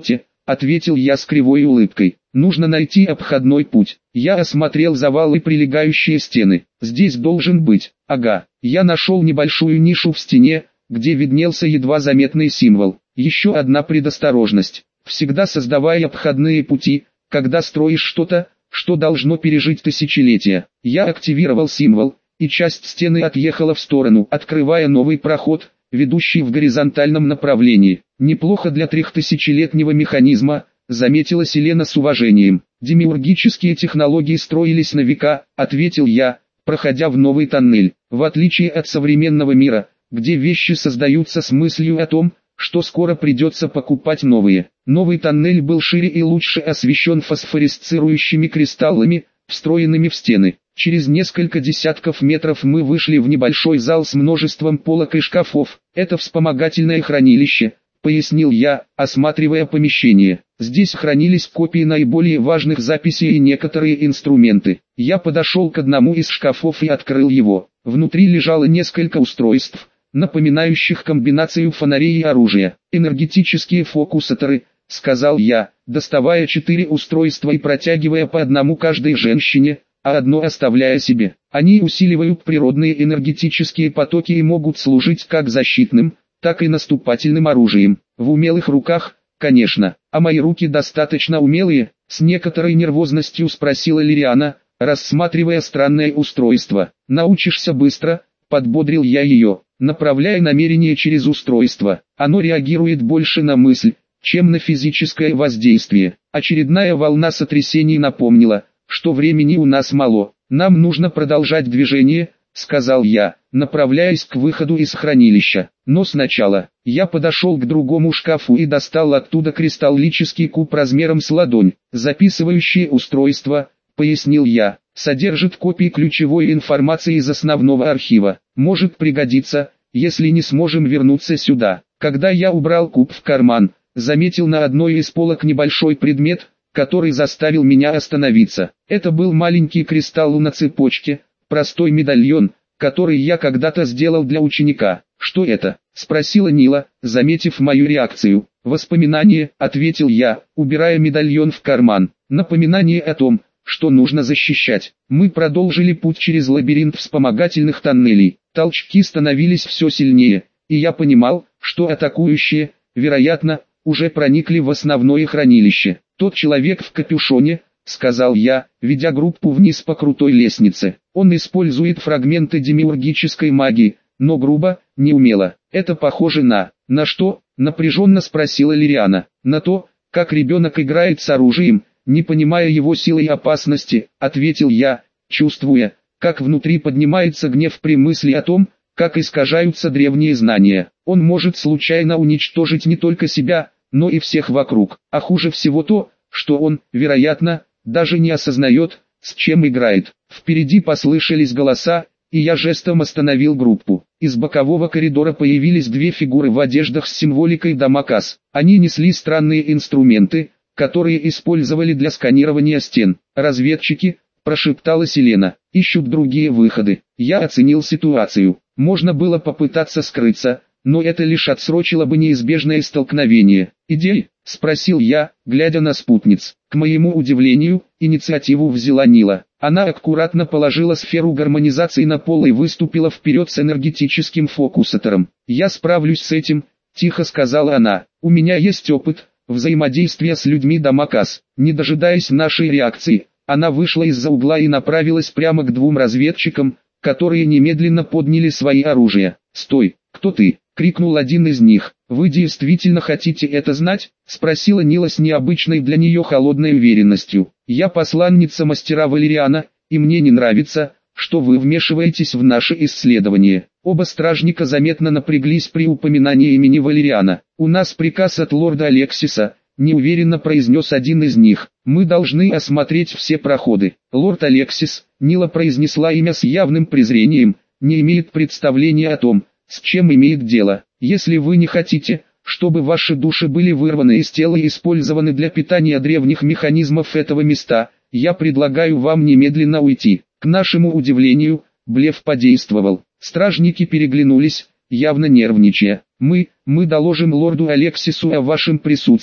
ответил я с кривой улыбкой. Нужно найти обходной путь. Я осмотрел завал и прилегающие стены. Здесь должен быть. Ага, я нашел небольшую нишу в стене, где виднелся едва заметный символ. Еще одна предосторожность. Всегда создавай обходные пути, когда строишь что-то, что должно пережить тысячелетия. Я активировал символ, и часть стены отъехала в сторону, открывая новый проход, ведущий в горизонтальном направлении. Неплохо для трехтысячелетнего механизма, заметила Селена с уважением. Демиургические технологии строились на века, ответил я, проходя в новый тоннель. В отличие от современного мира, где вещи создаются с мыслью о том, что скоро придется покупать новые. Новый тоннель был шире и лучше освещен фосфоресцирующими кристаллами, встроенными в стены. Через несколько десятков метров мы вышли в небольшой зал с множеством полок и шкафов. Это вспомогательное хранилище, пояснил я, осматривая помещение. Здесь хранились копии наиболее важных записей и некоторые инструменты. Я подошел к одному из шкафов и открыл его. Внутри лежало несколько устройств, напоминающих комбинацию фонарей и оружия. Энергетические фокусаторы, сказал я, доставая четыре устройства и протягивая по одному каждой женщине, а одно оставляя себе. Они усиливают природные энергетические потоки и могут служить как защитным, так и наступательным оружием. В умелых руках, конечно. А мои руки достаточно умелые? С некоторой нервозностью спросила Лириана, рассматривая странное устройство. Научишься быстро, подбодрил я ее, направляя намерение через устройство. Оно реагирует больше на мысль, чем на физическое воздействие. Очередная волна сотрясений напомнила, что времени у нас мало. Нам нужно продолжать движение, сказал я, направляясь к выходу из хранилища. Но сначала, я подошел к другому шкафу и достал оттуда кристаллический куб размером с ладонь. Записывающее устройство, пояснил я, содержит копии ключевой информации из основного архива. Может пригодиться, если не сможем вернуться сюда. Когда я убрал куб в карман, заметил на одной из полок небольшой предмет, который заставил меня остановиться. Это был маленький кристалл на цепочке, простой медальон, который я когда-то сделал для ученика. «Что это?» – спросила Нила, заметив мою реакцию. «Воспоминание», – ответил я, убирая медальон в карман. «Напоминание о том, что нужно защищать». Мы продолжили путь через лабиринт вспомогательных тоннелей. Толчки становились все сильнее, и я понимал, что атакующие, вероятно, уже проникли в основное хранилище. «Тот человек в капюшоне», — сказал я, ведя группу вниз по крутой лестнице. «Он использует фрагменты демиургической магии, но грубо, неумело. Это похоже на...» «На что?» — напряженно спросила Лириана. «На то, как ребенок играет с оружием, не понимая его силы и опасности», — ответил я, чувствуя, как внутри поднимается гнев при мысли о том, как искажаются древние знания. Он может случайно уничтожить не только себя, но и всех вокруг. А хуже всего то, что он, вероятно, даже не осознает, с чем играет. Впереди послышались голоса, и я жестом остановил группу. Из бокового коридора появились две фигуры в одеждах с символикой Дамакас. Они несли странные инструменты, которые использовали для сканирования стен. «Разведчики», – прошептала Селена, – «ищут другие выходы». Я оценил ситуацию. Можно было попытаться скрыться, но это лишь отсрочило бы неизбежное столкновение. «Идеи?» – спросил я, глядя на спутниц. К моему удивлению, инициативу взяла Нила. Она аккуратно положила сферу гармонизации на пол и выступила вперед с энергетическим фокусатором. «Я справлюсь с этим», – тихо сказала она. «У меня есть опыт взаимодействия с людьми Дамакас». Не дожидаясь нашей реакции, она вышла из-за угла и направилась прямо к двум разведчикам, которые немедленно подняли свои оружия. «Стой, кто ты?» — крикнул один из них. «Вы действительно хотите это знать?» — спросила Нила с необычной для нее холодной уверенностью. «Я посланница мастера Валериана, и мне не нравится, что вы вмешиваетесь в наши исследования». Оба стражника заметно напряглись при упоминании имени Валериана. «У нас приказ от лорда Алексиса», — неуверенно произнес один из них. «Мы должны осмотреть все проходы». Лорд Алексис, Нила произнесла имя с явным презрением, не имеет представления о том, с чем имеет дело. Если вы не хотите, чтобы ваши души были вырваны из тела и использованы для питания древних механизмов этого места, я предлагаю вам немедленно уйти. К нашему удивлению, блеф подействовал. Стражники переглянулись, явно нервничая. «Мы, мы доложим лорду Алексису о вашем присутствии»,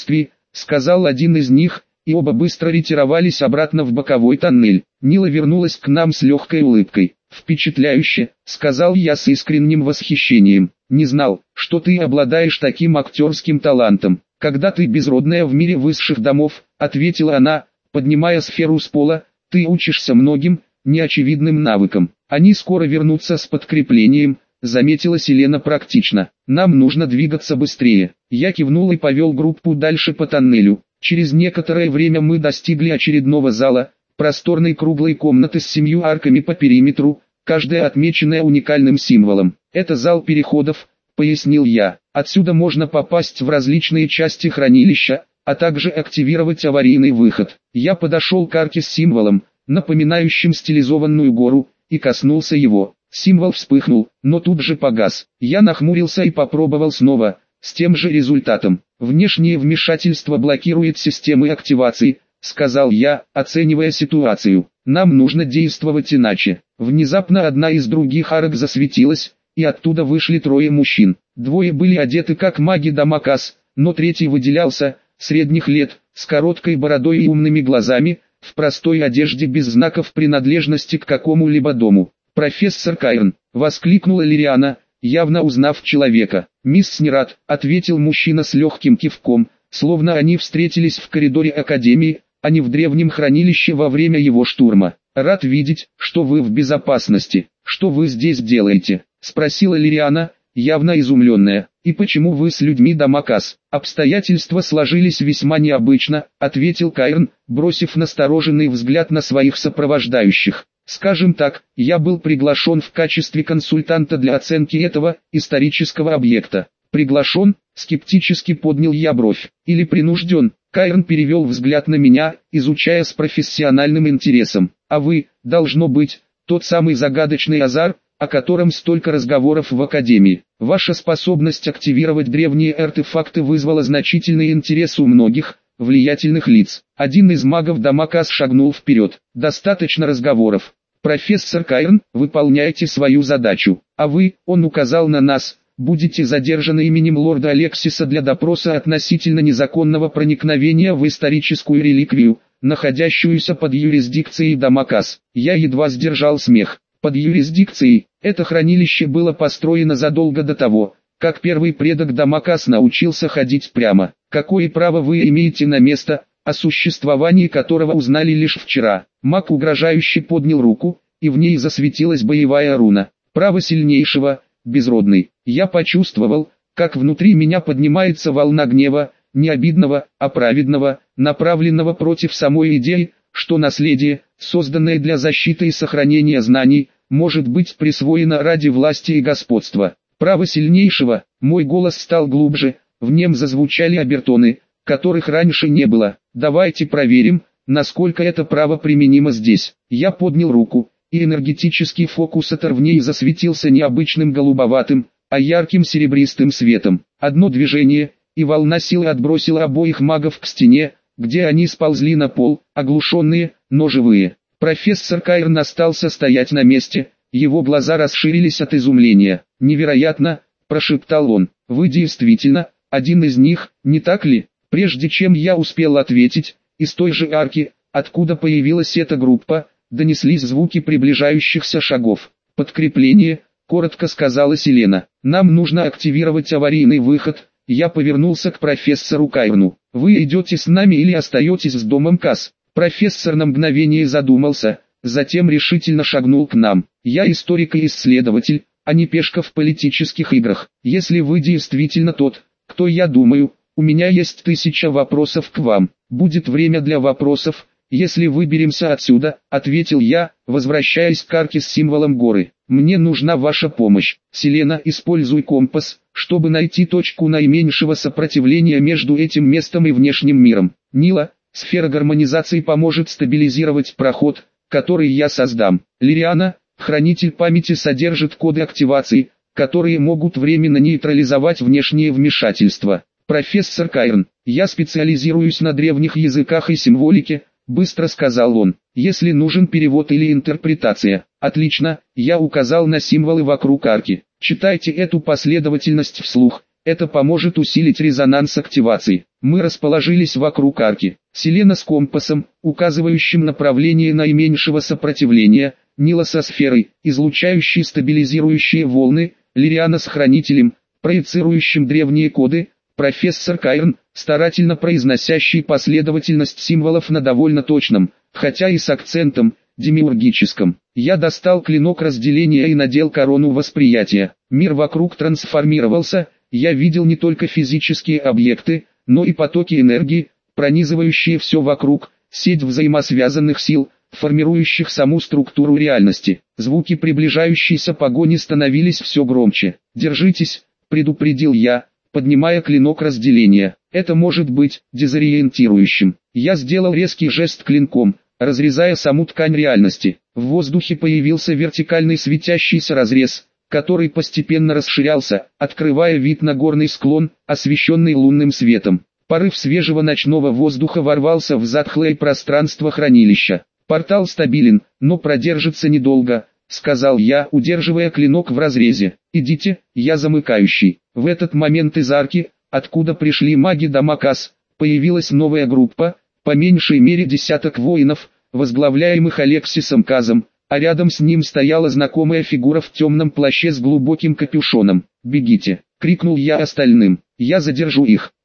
сказал один из них, и оба быстро ретировались обратно в боковой тоннель. Нила вернулась к нам с легкой улыбкой. «Впечатляюще», — сказал я с искренним восхищением. «Не знал, что ты обладаешь таким актерским талантом. Когда ты безродная в мире высших домов», — ответила она, поднимая сферу с пола, — «ты учишься многим, неочевидным навыкам. Они скоро вернутся с подкреплением», — заметила Селена практично. «Нам нужно двигаться быстрее». Я кивнул и повел группу дальше по тоннелю. Через некоторое время мы достигли очередного зала, просторной круглой комнаты с семью арками по периметру, каждая отмеченная уникальным символом. «Это зал переходов», — пояснил я. «Отсюда можно попасть в различные части хранилища, а также активировать аварийный выход». Я подошел к арке с символом, напоминающим стилизованную гору, и коснулся его. Символ вспыхнул, но тут же погас. Я нахмурился и попробовал снова, с тем же результатом. «Внешнее вмешательство блокирует системы активации», — сказал я, оценивая ситуацию. «Нам нужно действовать иначе». Внезапно одна из других арок засветилась, и оттуда вышли трое мужчин. Двое были одеты как маги Дамакас, но третий выделялся, средних лет, с короткой бородой и умными глазами, в простой одежде без знаков принадлежности к какому-либо дому. «Профессор Кайрн!» — воскликнула Лириана, явно узнав человека. «Мисс Снират», — ответил мужчина с легким кивком, словно они встретились в коридоре Академии, а не в древнем хранилище во время его штурма. «Рад видеть, что вы в безопасности. Что вы здесь делаете?» — спросила Лириана, явно изумленная. «И почему вы с людьми Дамакас?» «Обстоятельства сложились весьма необычно», — ответил Кайрн, бросив настороженный взгляд на своих сопровождающих. «Скажем так, я был приглашен в качестве консультанта для оценки этого исторического объекта». «Приглашен?» — скептически поднял я бровь. «Или принужден?» Кайрн перевел взгляд на меня, изучая с профессиональным интересом. «А вы, должно быть, тот самый загадочный Азар, о котором столько разговоров в Академии. Ваша способность активировать древние артефакты вызвала значительный интерес у многих влиятельных лиц». Один из магов Дамакас шагнул вперед. «Достаточно разговоров. Профессор Кайрн, выполняйте свою задачу. А вы, он указал на нас, будете задержаны именем лорда Алексиса для допроса относительно незаконного проникновения в историческую реликвию, находящуюся под юрисдикцией Дамакас». Я едва сдержал смех. Под юрисдикцией, это хранилище было построено задолго до того, как первый предок Дамакас научился ходить прямо. Какое право вы имеете на место, о существовании которого узнали лишь вчера? Маг угрожающе поднял руку, и в ней засветилась боевая руна. «Право сильнейшего, безродный». Я почувствовал, как внутри меня поднимается волна гнева, не обидного, а праведного, направленного против самой идеи, что наследие, созданное для защиты и сохранения знаний, может быть присвоено ради власти и господства. «Право сильнейшего», мой голос стал глубже, в нем зазвучали обертоны, которых раньше не было. «Давайте проверим, насколько это право применимо здесь». Я поднял руку, и энергетический фокусатор в ней засветился необычным голубоватым, а ярким серебристым светом. Одно движение, и волна силы отбросила обоих магов к стене, где они сползли на пол, оглушенные, но живые. Профессор Кайрн остался стоять на месте, его глаза расширились от изумления. «Невероятно», — прошептал он, — «вы действительно один из них, не так ли?» Прежде чем я успел ответить, из той же арки, откуда появилась эта группа, донеслись звуки приближающихся шагов. «Подкрепление», — коротко сказала Селена. «Нам нужно активировать аварийный выход». Я повернулся к профессору Кайрну. «Вы идете с нами или остаетесь с домом Кас?» Профессор на мгновение задумался, затем решительно шагнул к нам. «Я историк и исследователь, а не пешка в политических играх. Если вы действительно тот, кто я думаю, у меня есть тысяча вопросов к вам. Будет время для вопросов, если выберемся отсюда», — ответил я, возвращаясь к арке с символом горы. «Мне нужна ваша помощь. Селена, используй компас, чтобы найти точку наименьшего сопротивления между этим местом и внешним миром. Нила, сфера гармонизации поможет стабилизировать проход, который я создам. Лириана, хранитель памяти содержит коды активации, которые могут временно нейтрализовать внешние вмешательства. Профессор Кайрн, я специализируюсь на древних языках и символике», — быстро сказал он. «Если нужен перевод или интерпретация». «Отлично», — я указал на символы вокруг арки. «Читайте эту последовательность вслух, Это поможет усилить резонанс активации. Мы расположились вокруг арки. Селена с компасом, указывающим направление наименьшего сопротивления, Нила со сферой, излучающей стабилизирующие волны, Лириана с хранителем, проецирующим древние коды, профессор Кайрн, старательно произносящий последовательность символов на довольно точном, хотя и с акцентом, демиургическом. Я достал клинок разделения и надел корону восприятия. Мир вокруг трансформировался, я видел не только физические объекты, но и потоки энергии, пронизывающие все вокруг, сеть взаимосвязанных сил, формирующих саму структуру реальности. Звуки приближающейся погони становились все громче. «Держитесь», — предупредил я, поднимая клинок разделения. «Это может быть дезориентирующим». Я сделал резкий жест клинком, разрезая саму ткань реальности. В воздухе появился вертикальный светящийся разрез, который постепенно расширялся, открывая вид на горный склон, освещенный лунным светом. Порыв свежего ночного воздуха ворвался в затхлое пространство хранилища. «Портал стабилен, но продержится недолго», — сказал я, удерживая клинок в разрезе. «Идите, я замыкающий». В этот момент из арки, откуда пришли маги Дамакас, появилась новая группа, по меньшей мере десяток воинов, возглавляемых Алексисом Казом, а рядом с ним стояла знакомая фигура в темном плаще с глубоким капюшоном. «Бегите!» — крикнул я остальным. «Я задержу их».